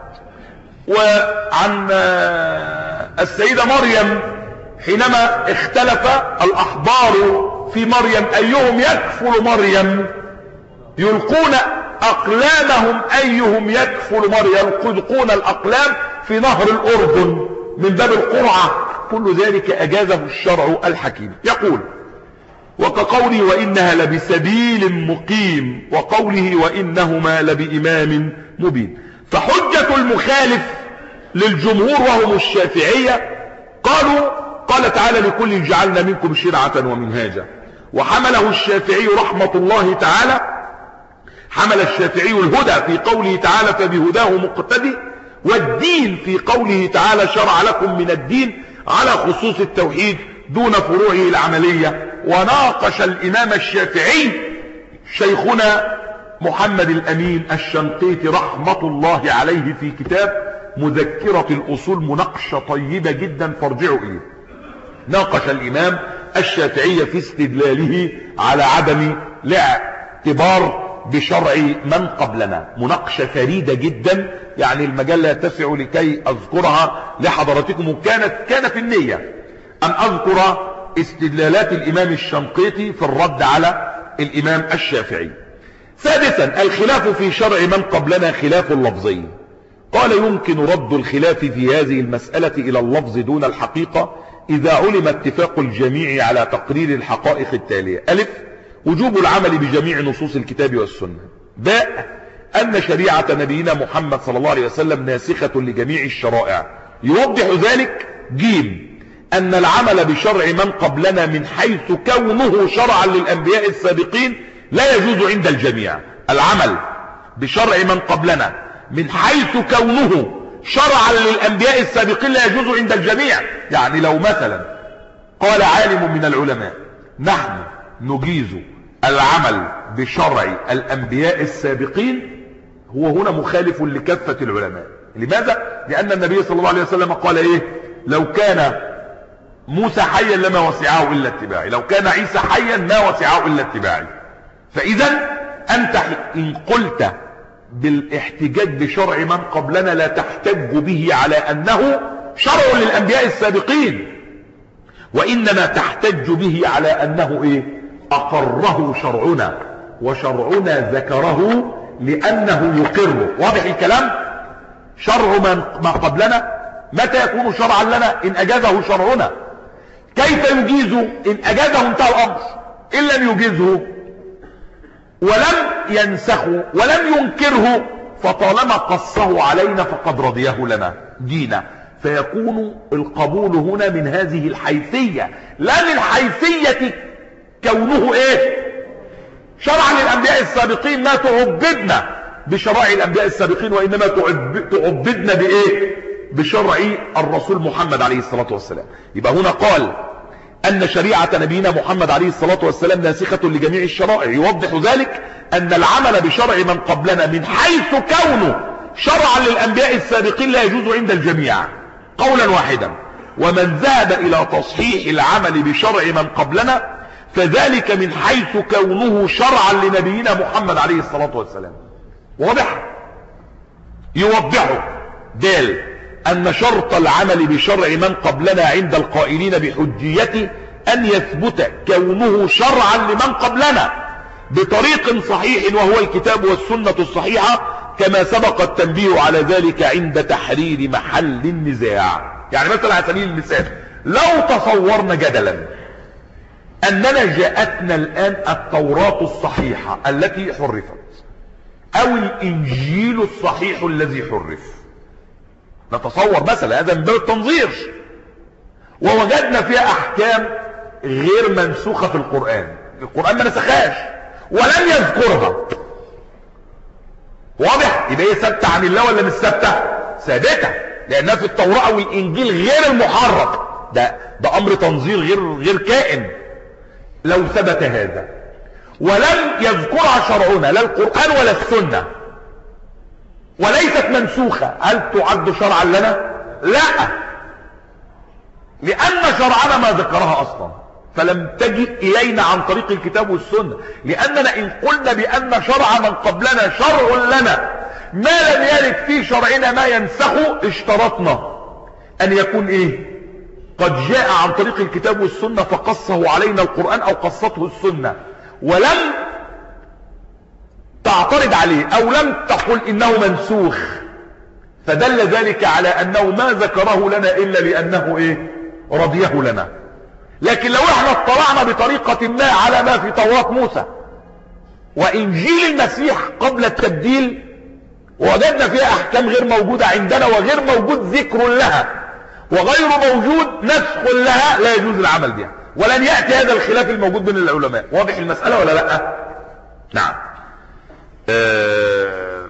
وعن السيدة مريم حينما اختلف الأحبار في مريم أيهم يكفل مريم، يلقون أقلامهم أيهم يكفل مريم، يلقون الأقلام في نهر الأردن من باب القرعة. كل ذلك أجازه الشرع الحكيم. يقول وكقوله وإنها لبسبيل مقيم، وقوله وإنهما لبإمام مبين. فحجة المخالف للجمهور وهم الشافعية قالوا قال تعالى لكل جعلنا منكم شرعة ومنهاجا. وحمله الشافعي رحمة الله تعالى، حمل الشافعي الهدى في قوله تعالى فبهداه مقتدي، والدين في قوله تعالى شرع لكم من الدين على خصوص التوحيد دون فروعه العملية. وناقش الإمام الشافعي شيخنا محمد الأمين الشنقيطي رحمة الله عليه في كتاب مذكرة الأصول مناقشة طيبة جدا فارجعوا إليه. ناقش الإمام الشافعي في استدلاله على عدم الاعتبار بشرع من قبلنا، مناقشة فريدة جدا، يعني المجال لا يتسع لكي أذكرها لحضراتكم. وكانت كان في النية أن أذكر استدلالات الإمام الشنقيطي في الرد على الإمام الشافعي. سادسا الخلاف في شرع من قبلنا خلاف لفظي. قال يمكن رد الخلاف في هذه المسألة إلى اللفظ دون الحقيقة إذا علم اتفاق الجميع على تقرير الحقائق التالية: ألف، وجوب العمل بجميع نصوص الكتاب والسنة. باء، أن شريعة نبينا محمد صلى الله عليه وسلم ناسخة لجميع الشرائع. يوضح ذلك جيم، أن العمل بشرع من قبلنا من حيث كونه شرعا للأنبياء السابقين لا يجوز عند الجميع. العمل بشرع من قبلنا من حيث كونه شرعا للأنبياء السابقين لا يجوز عند الجميع. يعني لو مثلا قال عالم من العلماء: نحن نجيز العمل بشرع الأنبياء السابقين، هو هنا مخالف لكافة العلماء. لماذا؟ لأن النبي صلى الله عليه وسلم قال إيه؟ لو كان موسى حيا لما وسعه إلا اتباعي، لو كان عيسى حيا ما وسعه إلا اتباعي. فإذا أنت إن قلت بالاحتجاج بشرع من قبلنا لا تحتج به على أنه شرع للأنبياء السابقين، وإنما تحتج به على أنه إيه؟ أقره شرعنا، وشرعنا ذكره لأنه يقره. واضح الكلام؟ شرع من قبلنا متى يكون شرعا لنا؟ إن أجازه شرعنا. كيف يجيزه؟ إن أجازه انتهى الأمر. إن لم يجيزه ولم ينسخه ولم ينكره فطالما قصه علينا فقد رضيه لنا دينا. فيكون القبول هنا من هذه الحيثية، لا من حيثية كونه ايه؟ شرعا للأنبياء السابقين. ما تعبدنا بشرائع الأنبياء السابقين، وإنما تعبدنا بإيه؟ بشرع الرسول محمد عليه الصلاة والسلام. يبقى هنا قال أن شريعة نبينا محمد عليه الصلاة والسلام ناسخة لجميع الشرائع. يوضح ذلك أن العمل بشرع من قبلنا من حيث كونه شرعا للأنبياء السابقين لا يجوز عند الجميع قولا واحدا. ومن ذهب إلى تصحيح العمل بشرع من قبلنا فذلك من حيث كونه شرعا لنبينا محمد عليه الصلاة والسلام. واضح؟ يوضحه دال أن شرط العمل بشرع من قبلنا عند القائلين بحجيته أن يثبت كونه شرعا لمن قبلنا بطريق صحيح وهو الكتاب والسنة الصحيحة، كما سبق التنبيه على ذلك عند تحرير محل النزاع. يعني مثلا على سبيل المثال، لو تصورنا جدلا أننا جاءتنا الآن التوراة الصحيحة التي حرفت، أو الإنجيل الصحيح الذي حرف، نتصور مثلا هذا من باب التنظير، ووجدنا فيها أحكام غير منسوخة في القرآن. القرآن ما نسخهاش ولم يذكرها. واضح؟ يبقى هي ثابته عن الله ولا مش ثابته؟ ثابته، لأنها في التوراة والإنجيل غير المحرف. ده ده أمر تنظير غير غير كائن. لو ثبت هذا ولم يذكرها شرعنا، لا القرآن ولا السنة، وليست منسوخة، هل تعد شرعا لنا؟ لا، لأن شرعنا ما ذكرها أصلا، فلم تجد إلينا عن طريق الكتاب والسنة. لأننا إن قلنا بأن شرع من قبلنا شرع لنا ما لم يرد في شرعنا ما ينسخه، اشترطنا أن يكون إيه؟ قد جاء عن طريق الكتاب والسنة فقصه علينا القرآن أو قصته السنة، ولم تعترض عليه أو لم تقل إنه منسوخ، فدل ذلك على أنه ما ذكره لنا إلا لأنه إيه؟ رضيه لنا. لكن لو احنا اطلعنا بطريقة ما على ما في توراة موسى وإنجيل المسيح قبل التبديل ووجدنا فيها أحكام غير موجودة عندنا وغير موجود ذكر لها وغير موجود نسخ لها، لا يجوز العمل بها، ولن يأتي هذا الخلاف الموجود بين العلماء. واضح المسألة ولا لا؟ نعم. آه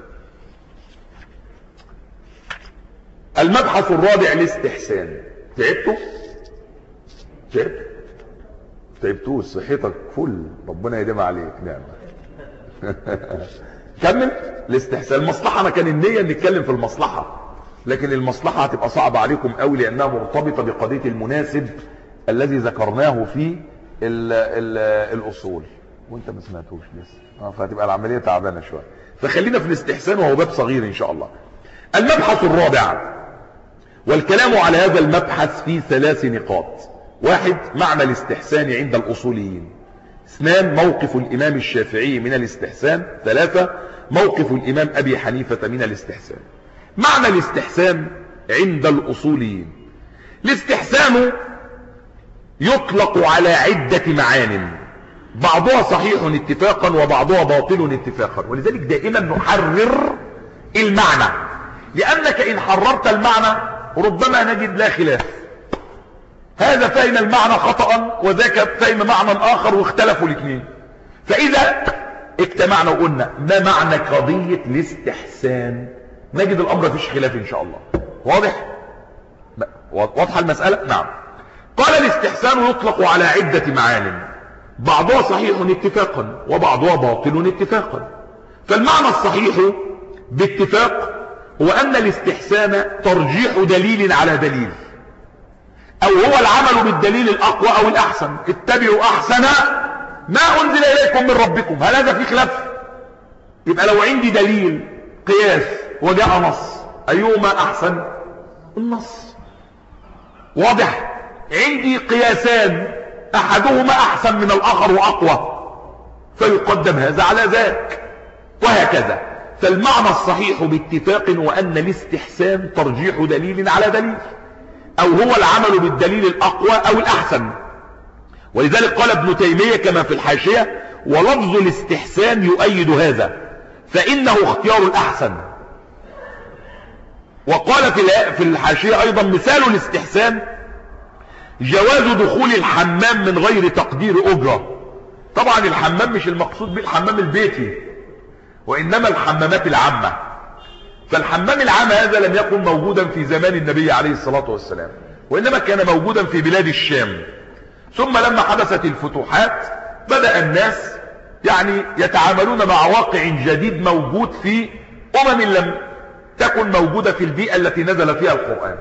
المبحث الرابع الاستحسان. تعبتوا؟ تعبت؟ تعبتوش؟ صحتك فل، ربنا يديم عليك نعمة. كمل. الاستحسان المصلحة، انا كان النية نتكلم في المصلحة، لكن المصلحة هتبقى صعبة عليكم قوي لانها مرتبطة بقضية المناسب الذي ذكرناه في ال ال الاصول، وانت ما سمعتوش لسه، فهتبقى العملية تعبانة شوية. فخلينا في الاستحسان وهو باب صغير ان شاء الله. المبحث الرابع، والكلام على هذا المبحث في ثلاث نقاط. واحد، معنى الاستحسان عند الأصوليين. اثنان موقف الإمام الشافعي من الاستحسان. ثلاثة موقف الإمام أبي حنيفة من الاستحسان. معنى الاستحسان عند الأصوليين: الاستحسان يطلق على عدة معان، بعضها صحيح اتفاقا وبعضها باطل اتفاقا، ولذلك دائما نحرر المعنى، لأنك إن حررت المعنى ربما نجد لا خلاف، هذا فهم المعنى خطأ وذاك فهم معنى آخر واختلفوا الاثنين. فإذا اجتمعنا وقلنا ما معنى قضية الاستحسان نجد الأمر فيش خلاف إن شاء الله. واضح؟ واضحة المسألة؟ نعم. قال الاستحسان يطلق على عدة معان، بعضها صحيح اتفاقا وبعضها باطل اتفاقا. فالمعنى الصحيح باتفاق هو أن الاستحسان ترجيح دليل على دليل، أو هو العمل بالدليل الأقوى أو الأحسن. اتبعوا أحسن ما أنزل إليكم من ربكم. هل هذا في خلاف؟ يبقى لو عندي دليل قياس وجاء نص، أيهما أحسن؟ النص. واضح؟ عندي قياسان أحدهما أحسن من الآخر وأقوى، فيقدم هذا على ذاك، وهكذا. فالمعنى الصحيح باتفاق وأن الاستحسان ترجيح دليل على دليل، أو هو العمل بالدليل الأقوى أو الأحسن. ولذلك قال ابن تيمية كما في الحاشية: ولفظ الاستحسان يؤيد هذا، فإنه اختيار الأحسن. وقال في الحاشية أيضا: مثال الاستحسان جواز دخول الحمام من غير تقدير أجرة. طبعا الحمام مش المقصود به الحمام البيتي، وإنما الحمامات العامة. فالحمام العام هذا لم يكن موجودا في زمان النبي عليه الصلاة والسلام، وإنما كان موجودا في بلاد الشام. ثم لما حدثت الفتوحات بدأ الناس يعني يتعاملون مع واقع جديد موجود في أمم لم تكن موجودة في البيئة التي نزل فيها القرآن.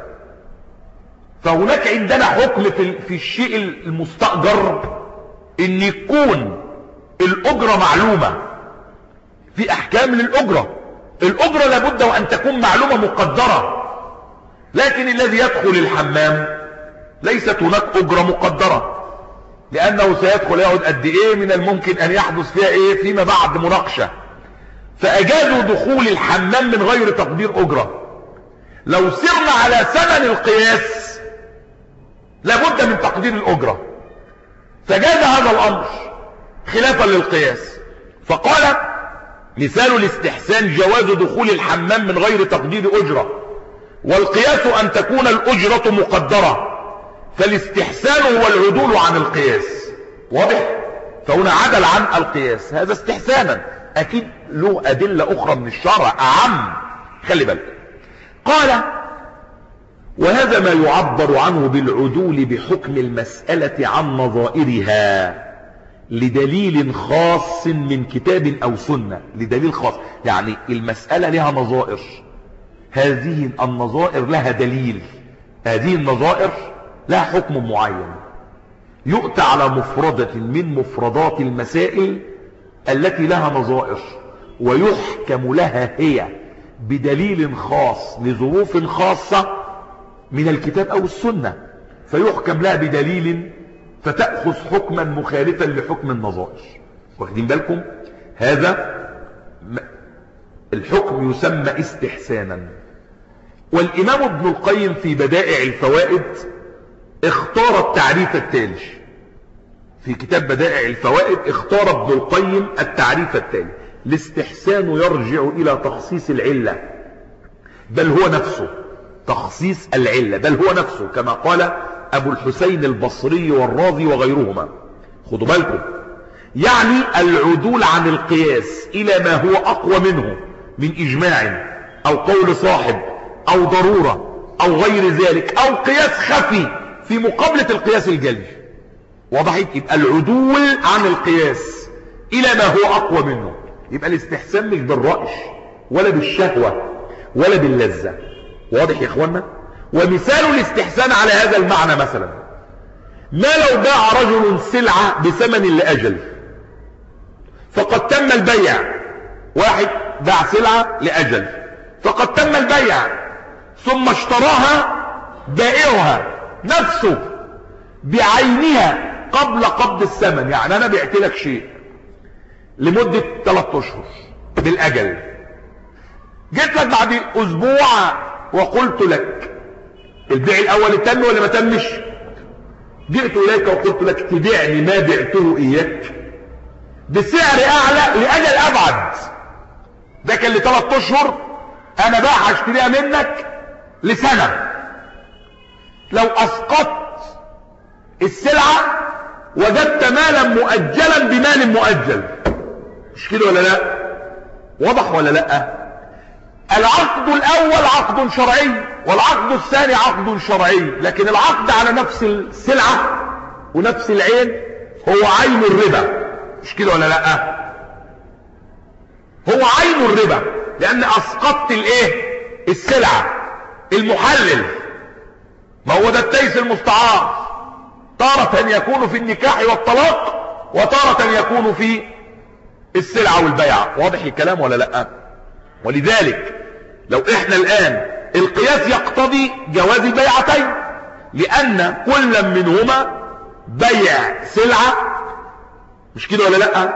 فهناك عندنا حكم في, في الشيء المستأجر ان يكون الأجرة معلومة، في أحكام للأجرة. الأجرة لابد وأن تكون معلومة مقدرة، لكن الذي يدخل الحمام ليست هناك أجرة مقدرة، لأنه سيدخل يقعد قد إيه، من الممكن أن يحدث فيها إيه فيما بعد مناقشة. فأجازوا دخول الحمام من غير تقدير أجرة. لو سرنا على ثمن القياس لابد من تقدير الأجرة، فجاز هذا الأمر خلافا للقياس. فقال: مثال الاستحسان جواز دخول الحمام من غير تقدير أجرة، والقياس أن تكون الأجرة مقدرة، فالاستحسان هو العدول عن القياس. واضح؟ فهنا عدل عن القياس، هذا استحسانا أكيد له أدلة أخرى من الشرع أعم. خلي بالك. قال: وهذا ما يعبر عنه بالعدول بحكم المسألة عن نظائرها لدليل خاص من كتاب أو سنة. لدليل خاص يعني المسألة لها نظائر، هذه النظائر لها دليل، هذه النظائر لها حكم معين، يؤتى على مفردة من مفردات المسائل التي لها نظائر، ويحكم لها هي بدليل خاص لظروف خاصة من الكتاب أو السنة، فيحكم لها بدليل فتأخذ حكما مخالفا لحكم النظائر. واخدين بالكم؟ هذا الحكم يسمى استحسانا. والإمام ابن القيم في بدائع الفوائد اختار التعريف التالي، في كتاب بدائع الفوائد اختار ابن القيم التعريف التالي: الاستحسان يرجع إلى تخصيص العلة، بل هو نفسه تخصيص العلة، بل هو نفسه، كما قال أبو الحسين البصري والرازي وغيرهما. خدوا بالكم، يعني العدول عن القياس إلى ما هو أقوى منه من إجماع أو قول صاحب أو ضرورة أو غير ذلك، أو قياس خفي في مقابلة القياس الجلي. وضحت؟ يبقى العدول عن القياس إلى ما هو أقوى منه. يبقى الاستحسان مش بالرأي ولا بالشهوة ولا باللذة. واضح يا إخوانا؟ ومثال الاستحسان على هذا المعنى مثلا: ما لو باع رجل سلعة بثمن لأجل فقد تم البيع. واحد باع سلعة لأجل فقد تم البيع، ثم اشتراها بائعها نفسه بعينها قبل قبض الثمن. يعني انا بعت لك شيء لمدة ثلاثة اشهر بالاجل، جيت لك بعد اسبوع وقلت لك البيع الاول تم ولا ما تمش؟ جئت اليك وقلت لك تبيعني ما بعته اياك بسعر اعلى لاجل ابعد. ده كان لثلاث اشهر، انا بقى هشتريها منك لسنة. لو اسقطت السلعة وجدت مالا مؤجلا بمال مؤجل، مش كده ولا لا؟ واضح ولا لا؟ العقد الاول عقد شرعي والعقد الثاني عقد شرعي، لكن العقد على نفس السلعة ونفس العين هو عين الربا، مش كده ولا لا؟ هو عين الربا، لان اسقطت الايه؟ السلعة. المحلل ما هو ده التيس المستعار، تارة يكون في النكاح والطلاق وتارة يكون في السلعة والبيع. واضح الكلام ولا لا؟ ولذلك لو احنا الان القياس يقتضي جواز البيعتين، لان كل منهما بيع سلعة، مش كده ولا لا؟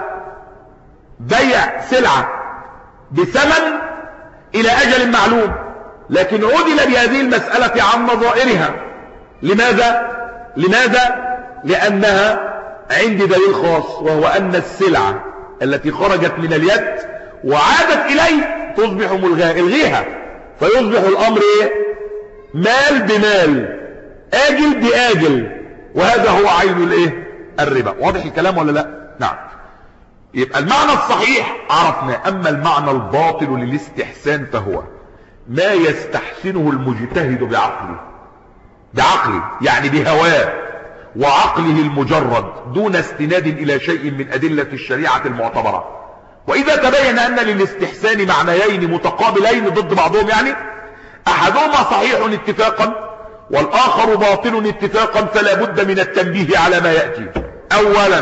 بيع سلعة بثمن الى اجل معلوم، لكن عدل بهذه المسألة عن نظائرها. لماذا؟ لماذا؟ لانها عندي دليل خاص، وهو ان السلعة التي خرجت من اليد وعادت اليه تصبح ملغاة، الغيها، فيصبح الامر ايه؟ مال بمال، اجل باجل، وهذا هو عين الايه؟ الربا. واضح الكلام ولا لا؟ نعم. يبقى المعنى الصحيح عرفنا، اما المعنى الباطل للاستحسان فهو ما يستحسنه المجتهد بعقله، بعقله يعني بهواه وعقله المجرد دون استناد الى شيء من ادلة الشريعة المعتبرة. واذا تبين ان للاستحسان معنيين متقابلين ضد بعضهم، يعني احدهما صحيح اتفاقا والاخر باطل اتفاقا، فلا بد من التنبيه على ما يأتي. اولا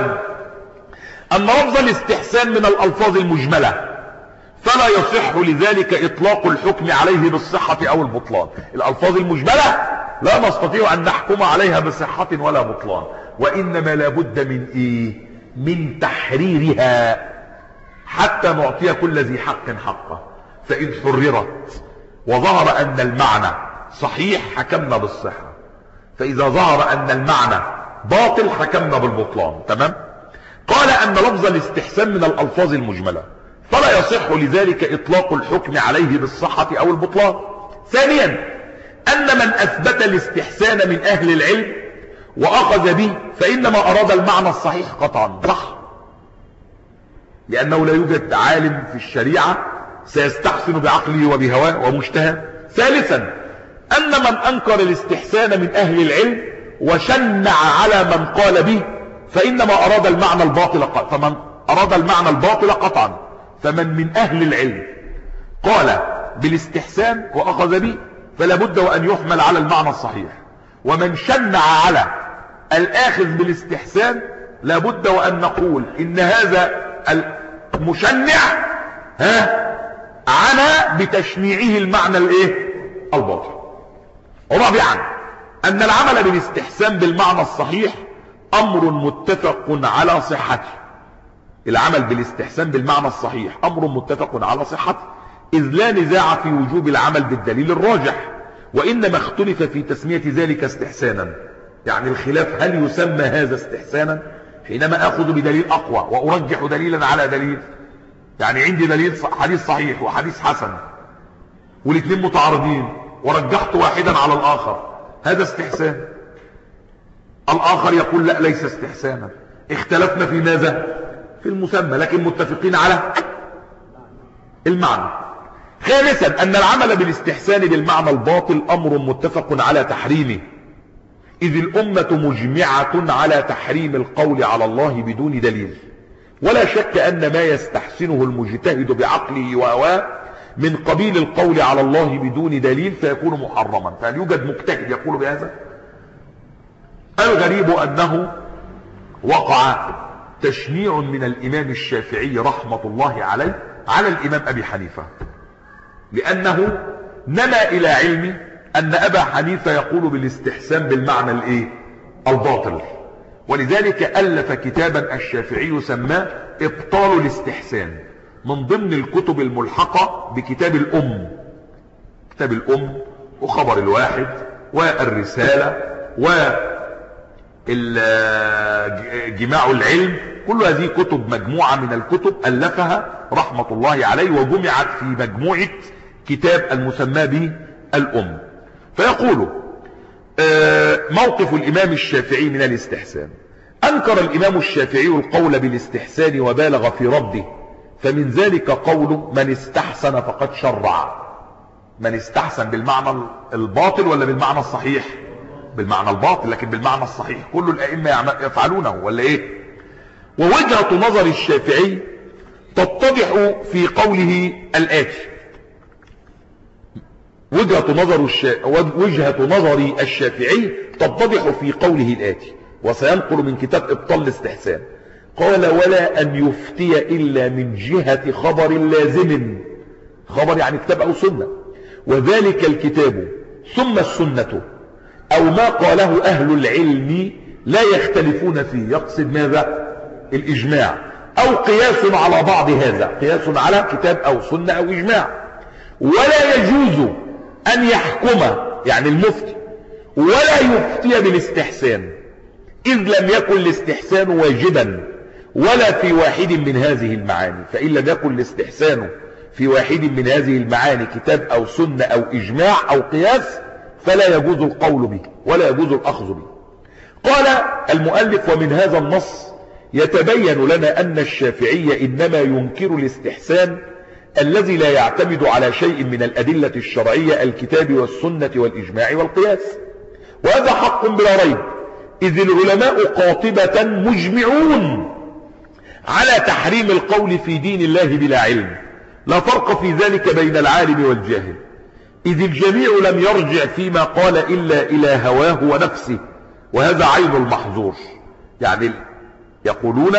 ان لفظ الاستحسان من الالفاظ المجملة، فلا يصح لذلك اطلاق الحكم عليه بالصحة او البطلان. الالفاظ المجملة لا نستطيع ان نحكم عليها بصحة ولا بطلان، وانما لا بد من ايه؟ من تحريرها حتى نعطي كل ذي حق حقه. فإن حررت وظهر أن المعنى صحيح حكمنا بالصحة، فإذا ظهر أن المعنى باطل حكمنا بالبطلان. تمام؟ قال أن لفظ الاستحسان من الألفاظ المجملة، فلا يصح لذلك إطلاق الحكم عليه بالصحة أو البطلان. ثانيا أن من أثبت الاستحسان من أهل العلم وأخذ به فإنما أراد المعنى الصحيح قطعا، صح؟ لأنه لا يوجد عالم في الشريعة سيستحسن بعقله وبهواه ومجتهد. ثالثا أن من أنكر الاستحسان من أهل العلم وشنع على من قال به فإنما أراد المعنى الباطل قطعا، فمن أراد المعنى الباطل قطعا فمن من أهل العلم قال بالاستحسان وأخذ به فلا بد وأن يحمل على المعنى الصحيح، ومن شنع على الآخذ بالاستحسان لا بد وأن نقول إن هذا المشنع ها عنى بتشنيعه المعنى الايه؟ الباطل. رابعا ان العمل بالاستحسان بالمعنى الصحيح امر متفق على صحته. العمل بالاستحسان بالمعنى الصحيح امر متفق على صحته، اذ لا نزاع في وجوب العمل بالدليل الراجح، وانما اختلف في تسمية ذلك استحسانا. يعني الخلاف هل يسمى هذا استحسانا حينما اخذ بدليل اقوى وارجح دليلا على دليل. يعني عندي دليل حديث صحيح وحديث حسن والاثنين متعارضين ورجحت واحدا على الاخر، هذا استحسان. الاخر يقول لا ليس استحسانا، اختلفنا في ماذا؟ في المسمى، لكن متفقين على المعنى. خامسا ان العمل بالاستحسان بالمعنى الباطل امر متفق على تحريمه، إذ الأمة مجمعة على تحريم القول على الله بدون دليل، ولا شك أن ما يستحسنه المجتهد بعقله وهواه من قبيل القول على الله بدون دليل فيكون محرما. فهل يوجد مجتهد يقول بهذا؟ الغريب أنه وقع تشنيع من الإمام الشافعي رحمة الله عليه على الإمام أبي حنيفة، لأنه نما إلى علمي أن أبا حنيفة يقول بالاستحسان بالمعنى الإيه؟ الباطل، ولذلك ألف كتابا الشافعي سماه إبطال الاستحسان، من ضمن الكتب الملحقة بكتاب الأم، كتاب الأم وخبر الواحد والرسالة وجماع العلم، كل هذه كتب مجموعة من الكتب ألفها رحمة الله عليه وجمعت في مجموعة كتاب المسمى به الأم. فيقول موقف الإمام الشافعي من الاستحسان: أنكر الإمام الشافعي القول بالاستحسان وبالغ في رده، فمن ذلك قوله: من استحسن فقد شرع. من استحسن بالمعنى الباطل ولا بالمعنى الصحيح؟ بالمعنى الباطل، لكن بالمعنى الصحيح كل الأئمة يفعلونه ولا إيه؟ ووجهة نظر الشافعي تتضح في قوله الآتي. وجهة نظر الش... وجهة نظر الشافعي تتضح في قوله الآتي، وسينقل من كتاب إبطال الاستحسان. قال: ولا أن يفتي إلا من جهة خبر لازم. خبر يعني كتاب أو سنة، وذلك الكتاب ثم السنة أو ما قاله أهل العلم لا يختلفون فيه. يقصد ماذا؟ الإجماع، أو قياس على بعض هذا، قياس على كتاب أو سنة أو إجماع. ولا يجوز أن يحكم يعني المفتي ولا يفتي بالاستحسان، إذ لم يكن الاستحسان واجبا ولا في واحد من هذه المعاني. فإن لم يكن الاستحسان في واحد من هذه المعاني، كتاب أو سنة أو إجماع أو قياس، فلا يجوز القول به ولا يجوز الأخذ به. قال المؤلف: ومن هذا النص يتبين لنا أن الشافعي إنما ينكر الاستحسان الذي لا يعتمد على شيء من الأدلة الشرعية، الكتاب والسنة والإجماع والقياس. وهذا حق بلا ريب، إذ العلماء قاطبة مجمعون على تحريم القول في دين الله بلا علم، لا فرق في ذلك بين العالم والجاهل، إذ الجميع لم يرجع فيما قال إلا إلى هواه ونفسه، وهذا عين المحظور. يعني يقولون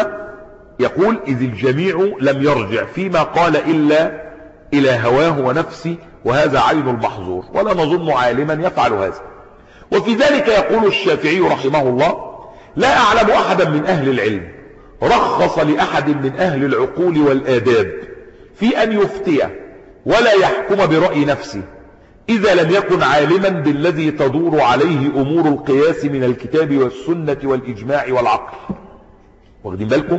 يقول إذ الجميع لم يرجع فيما قال إلا إلى هواه ونفسه، وهذا عين المحظور، ولا نظن عالما يفعل هذا. وفي ذلك يقول الشافعي رحمه الله: لا أعلم أحدا من أهل العلم رخص لأحد من أهل العقول والآداب في أن يفتي ولا يحكم برأي نفسه إذا لم يكن عالما بالذي تدور عليه أمور القياس من الكتاب والسنة والإجماع والعقل. واخدين بالكم؟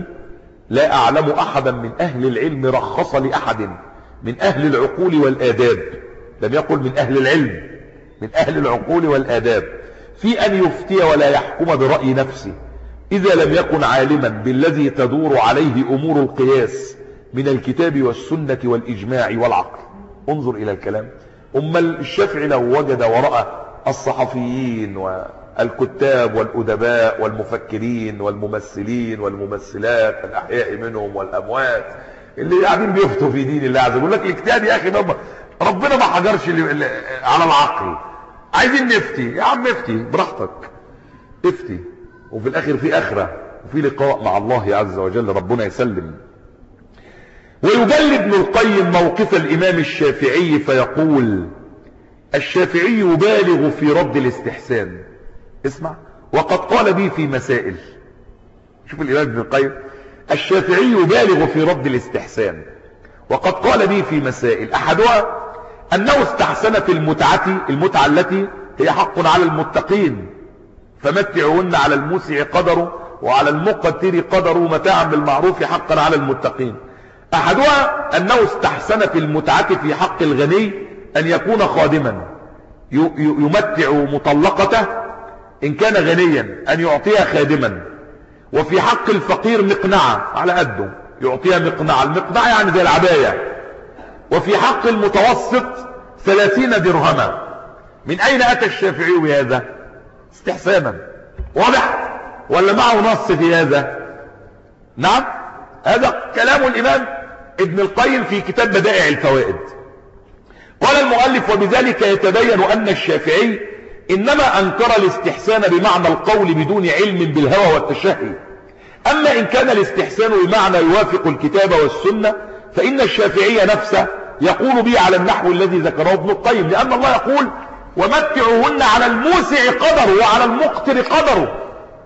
لا أعلم أحدا من أهل العلم رخص لأحد من أهل العقول والآداب، لم يقل من أهل العلم، من أهل العقول والآداب، في أن يفتي ولا يحكم برأي نفسه إذا لم يكن عالما بالذي تدور عليه أمور القياس من الكتاب والسنة والإجماع والعقل. انظر إلى الكلام. أما الشافعي لو وجد ورأى الصحفيين والكتاب والأدباء والمفكرين والممثلين والممثلات الأحياء منهم والأموات اللي قاعدين بيفتوا في دين الله عز وجل، يقول لك الاجتهاد يا أخي ربنا ما حجرش على العقل، عايزين نفتي يا عم، افتي براحتك افتي، وفي الآخر في آخرة وفي لقاء مع الله عز وجل، ربنا يسلم. ويجلد ابن القيم موقف الإمام الشافعي فيقول: الشافعي يبالغ في رد الاستحسان. اسمع: وقد قال به في مسائل. شوف الإمام ابن القيم: الشافعي يبالغ في رد الاستحسان وقد قال به في مسائل، أحدها أنه استحسن في المتعة، المتعة التي هي حق على المتقين، فمتعوهن على الموسع قدره وعلى المقتر قدره متاعا بالمعروف حقا على المتقين. أحدها أنه استحسن في المتعة في حق الغني أن يكون خادما يمتع مطلقته إن كان غنيا أن يعطيها خادما، وفي حق الفقير مقنعة على قده يعطيها مقنعة، المقنعة يعني زي العباية، وفي حق المتوسط ثلاثين درهما. من أين أتى الشافعي بهذا؟ استحسانا. واضح ولا معه نص في هذا؟ نعم، هذا كلام الإمام ابن القيم في كتاب بدائع الفوائد. قال المؤلف: وبذلك يتبين أن الشافعي إنما أنكر الاستحسان بمعنى القول بدون علم بالهوى والتشهي. أما إن كان الاستحسان بمعنى يوافق الكتاب والسنة فإن الشافعي نفسه يقول به على النحو الذي ذكره ابن القيم، لأن الله يقول: ومتعوهن على الموسع قدره وعلى المقتر قدره.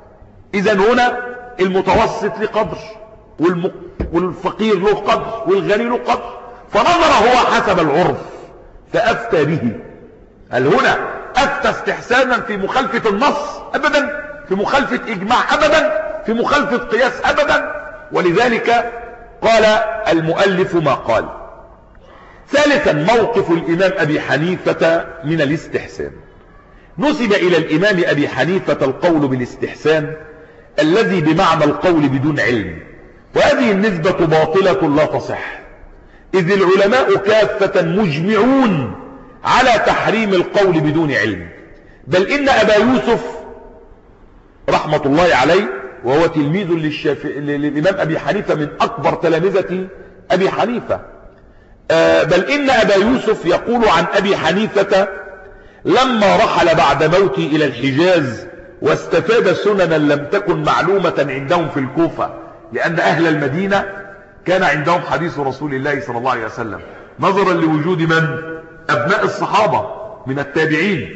إذن هنا المتوسط له قدر والم... والفقير له قدر والغني له قدر، فنظر هو حسب العرف فأفتى به. هل هنا أفتى استحسانا في مخالفة النص؟ أبدا. في مخالفة إجماع؟ أبدا. في مخالفة قياس؟ أبدا. ولذلك قال المؤلف ما قال. ثالثا موقف الإمام أبي حنيفة من الاستحسان. نسب إلى الإمام أبي حنيفة القول بالاستحسان الذي بمعنى القول بدون علم، وهذه النسبة باطلة لا تصح، إذ العلماء كافة مجمعون على تحريم القول بدون علم. بل إن أبا يوسف رحمة الله عليه وهو تلميذ للإمام أبي حنيفة من أكبر تلامذة أبي حنيفة، بل إن أبا يوسف يقول عن أبي حنيفة لما رحل بعد موته إلى الحجاز واستفاد سننا لم تكن معلومة عندهم في الكوفة، لأن أهل المدينة كان عندهم حديث رسول الله صلى الله عليه وسلم نظرا لوجود من؟ أبناء الصحابة من التابعين،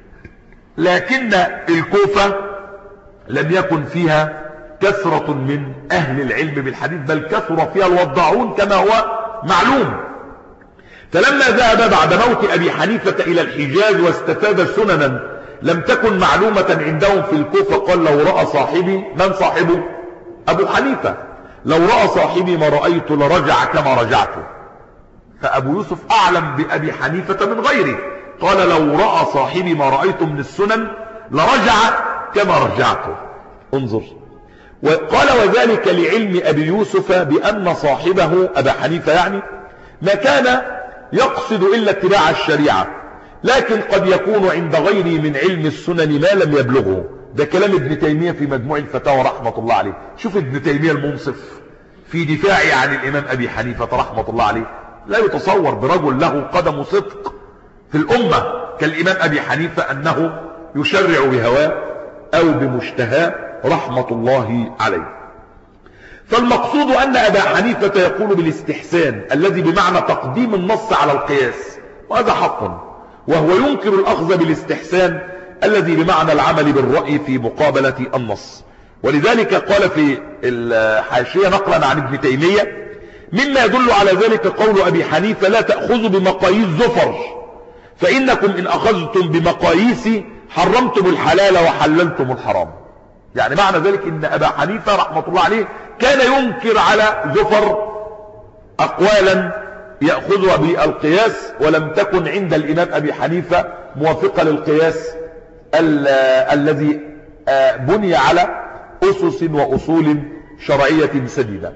لكن الكوفة لم يكن فيها كثرة من أهل العلم بالحديث، بل كثر فيها الوضاعون كما هو معلوم. فلما ذهب بعد موت أبي حنيفة إلى الحجاز واستفاد سننا لم تكن معلومة عندهم في الكوفة قال لو رأى صاحبي، من صاحبه؟ أبو حنيفة، لو رأى صاحبي ما رأيت لرجع كما رجعته. فأبو يوسف أعلم بأبي حنيفة من غيره، قال لو رأى صاحبي ما رأيت من السنن لرجع كما رجعته. انظر. وقال وذلك لعلم أبي يوسف بأن صاحبه أبا حنيفة يعني ما كان يقصد إلا اتباع الشريعة، لكن قد يكون عند غيره من علم السنن ما لم يبلغه. ده كلام ابن تيمية في مجموع الفتاوى رحمة الله عليه. شوف ابن تيمية المنصف في دفاعه عن الإمام أبي حنيفة رحمة الله عليه. لا يتصور برجل له قدم صدق في الأمة كالإمام أبي حنيفة أنه يشرع بهواه أو بمشتهاه رحمة الله عليه. فالمقصود أن أبا حنيفة يقول بالاستحسان الذي بمعنى تقديم النص على القياس، وهذا حق، وهو ينكر الأخذ بالاستحسان الذي بمعنى العمل بالرأي في مقابلة النص. ولذلك قال في الحاشية نقلا عن ابن تيمية مما يدل على ذلك قول أبي حنيفة لا تأخذوا بمقاييس زفر، فإنكم إن أخذتم بمقاييس حرمتم الحلال وحللتم الحرام. يعني معنى ذلك ان أبا حنيفة رحمة الله عليه كان ينكر على زفر أقوالا يأخذها بالقياس، ولم تكن عند الإمام أبي حنيفة موافقة للقياس ال الذي بني على أسس وأصول شرعية سديدة.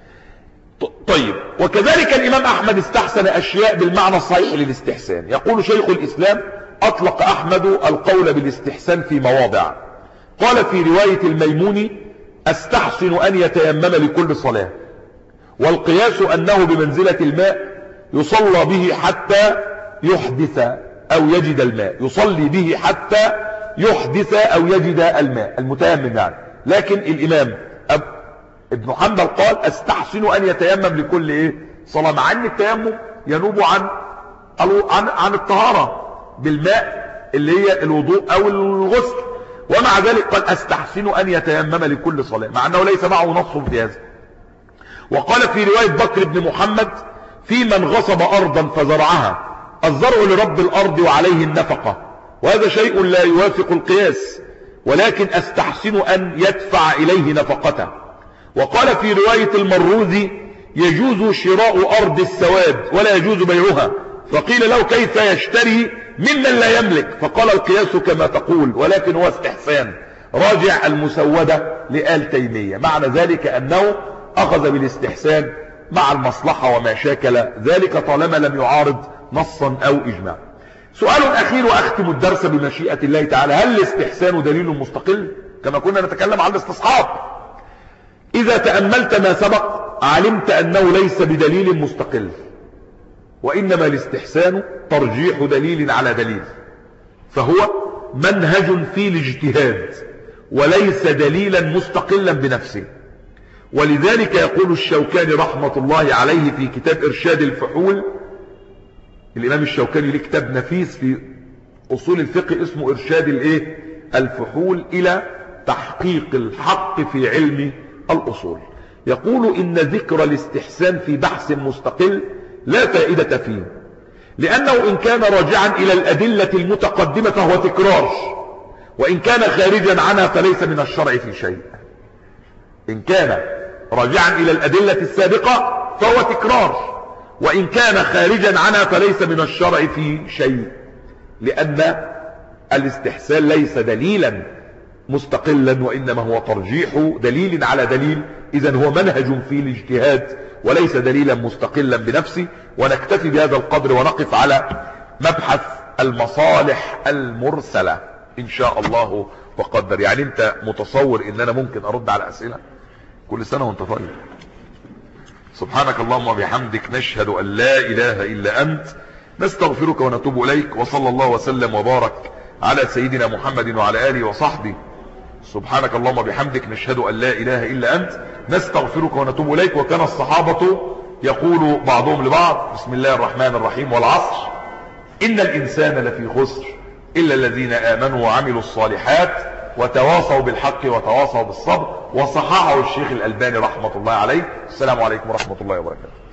طيب، وكذلك الإمام أحمد استحسن أشياء بالمعنى الصحيح للاستحسان. يقول شيخ الإسلام أطلق أحمد القول بالاستحسان في مواضع، قال في رواية الميموني استحسن أن يتيمم لكل صلاة، والقياس أنه بمنزلة الماء يصلى به حتى يحدث أو يجد الماء، يصلي به حتى يحدث أو يجد الماء المتيمم يعني. لكن الإمام أب ابن حنبل قال استحسن أن يتيمم لكل إيه صلاة، مع أن التيمم ينوب عن عن عن الطهارة بالماء اللي هي الوضوء أو الغسل، ومع ذلك قال استحسن أن يتيمم لكل صلاة، مع أنه ليس معه نص في هذا. وقال في رواية بكر بن محمد في من غصب أرضا فزرعها الزرع لرب الأرض وعليه النفقة، وهذا شيء لا يوافق القياس، ولكن استحسن أن يدفع إليه نفقته. وقال في رواية المروذي يجوز شراء أرض السواد ولا يجوز بيعها، فقيل له كيف يشتري ممن لا يملك؟ فقال القياس كما تقول، ولكن هو استحسان. راجع المسودة لآل تيمية. معنى ذلك أنه أخذ بالاستحسان مع المصلحة وما شاكل ذلك طالما لم يعارض نصا أو إجماع. سؤال أخير وأختم الدرس بمشيئة الله تعالى: هل الاستحسان دليل مستقل كما كنا نتكلم عن الاستصحاب؟ إذا تأملت ما سبق علمت أنه ليس بدليل مستقل، وإنما الاستحسان ترجيح دليل على دليل، فهو منهج في الاجتهاد وليس دليلا مستقلا بنفسه. ولذلك يقول الشوكاني رحمة الله عليه في كتاب إرشاد الفحول، الإمام الشوكاني له كتاب نفيس في أصول الفقه اسمه إرشاد الإيه؟ الفحول إلى تحقيق الحق في علم الأصول. يقول إن ذكر الاستحسان في بحث مستقل لا فائدة فيه، لأنه إن كان راجعا إلى الأدلة المتقدمة فهو تكرار، وإن كان خارجا عنها فليس من الشرع في شيء. إن كان راجعا إلى الأدلة السابقة فهو تكرار، وإن كان خارجا عنها فليس من الشرع في شيء، لأن الاستحسان ليس دليلا مستقلا، وإنما هو ترجيح دليل على دليل. إذن هو منهج في الاجتهاد وليس دليلا مستقلا بنفسه. ونكتفي بهذا القدر ونقف على مبحث المصالح المرسلة إن شاء الله وقدر. يعني أنت متصور إن أنا ممكن أرد على أسئلة؟ كل سنة وأنت طيب. سبحانك اللهم وبحمدك، نشهد أن لا إله إلا أنت، نستغفرك ونتوب إليك. وصلى الله وسلم وبارك على سيدنا محمد وعلى آله وصحبه. سبحانك اللهم وبحمدك، نشهد أن لا إله إلا أنت، نستغفرك ونتوب إليك. وكان الصحابة يقول بعضهم لبعض: بسم الله الرحمن الرحيم، والعصر إن الإنسان لفي خسر إلا الذين آمنوا وعملوا الصالحات وتواصوا بالحق وتواصوا بالصبر. وصححه الشيخ الألباني رحمة الله عليه. السلام عليكم ورحمة الله وبركاته.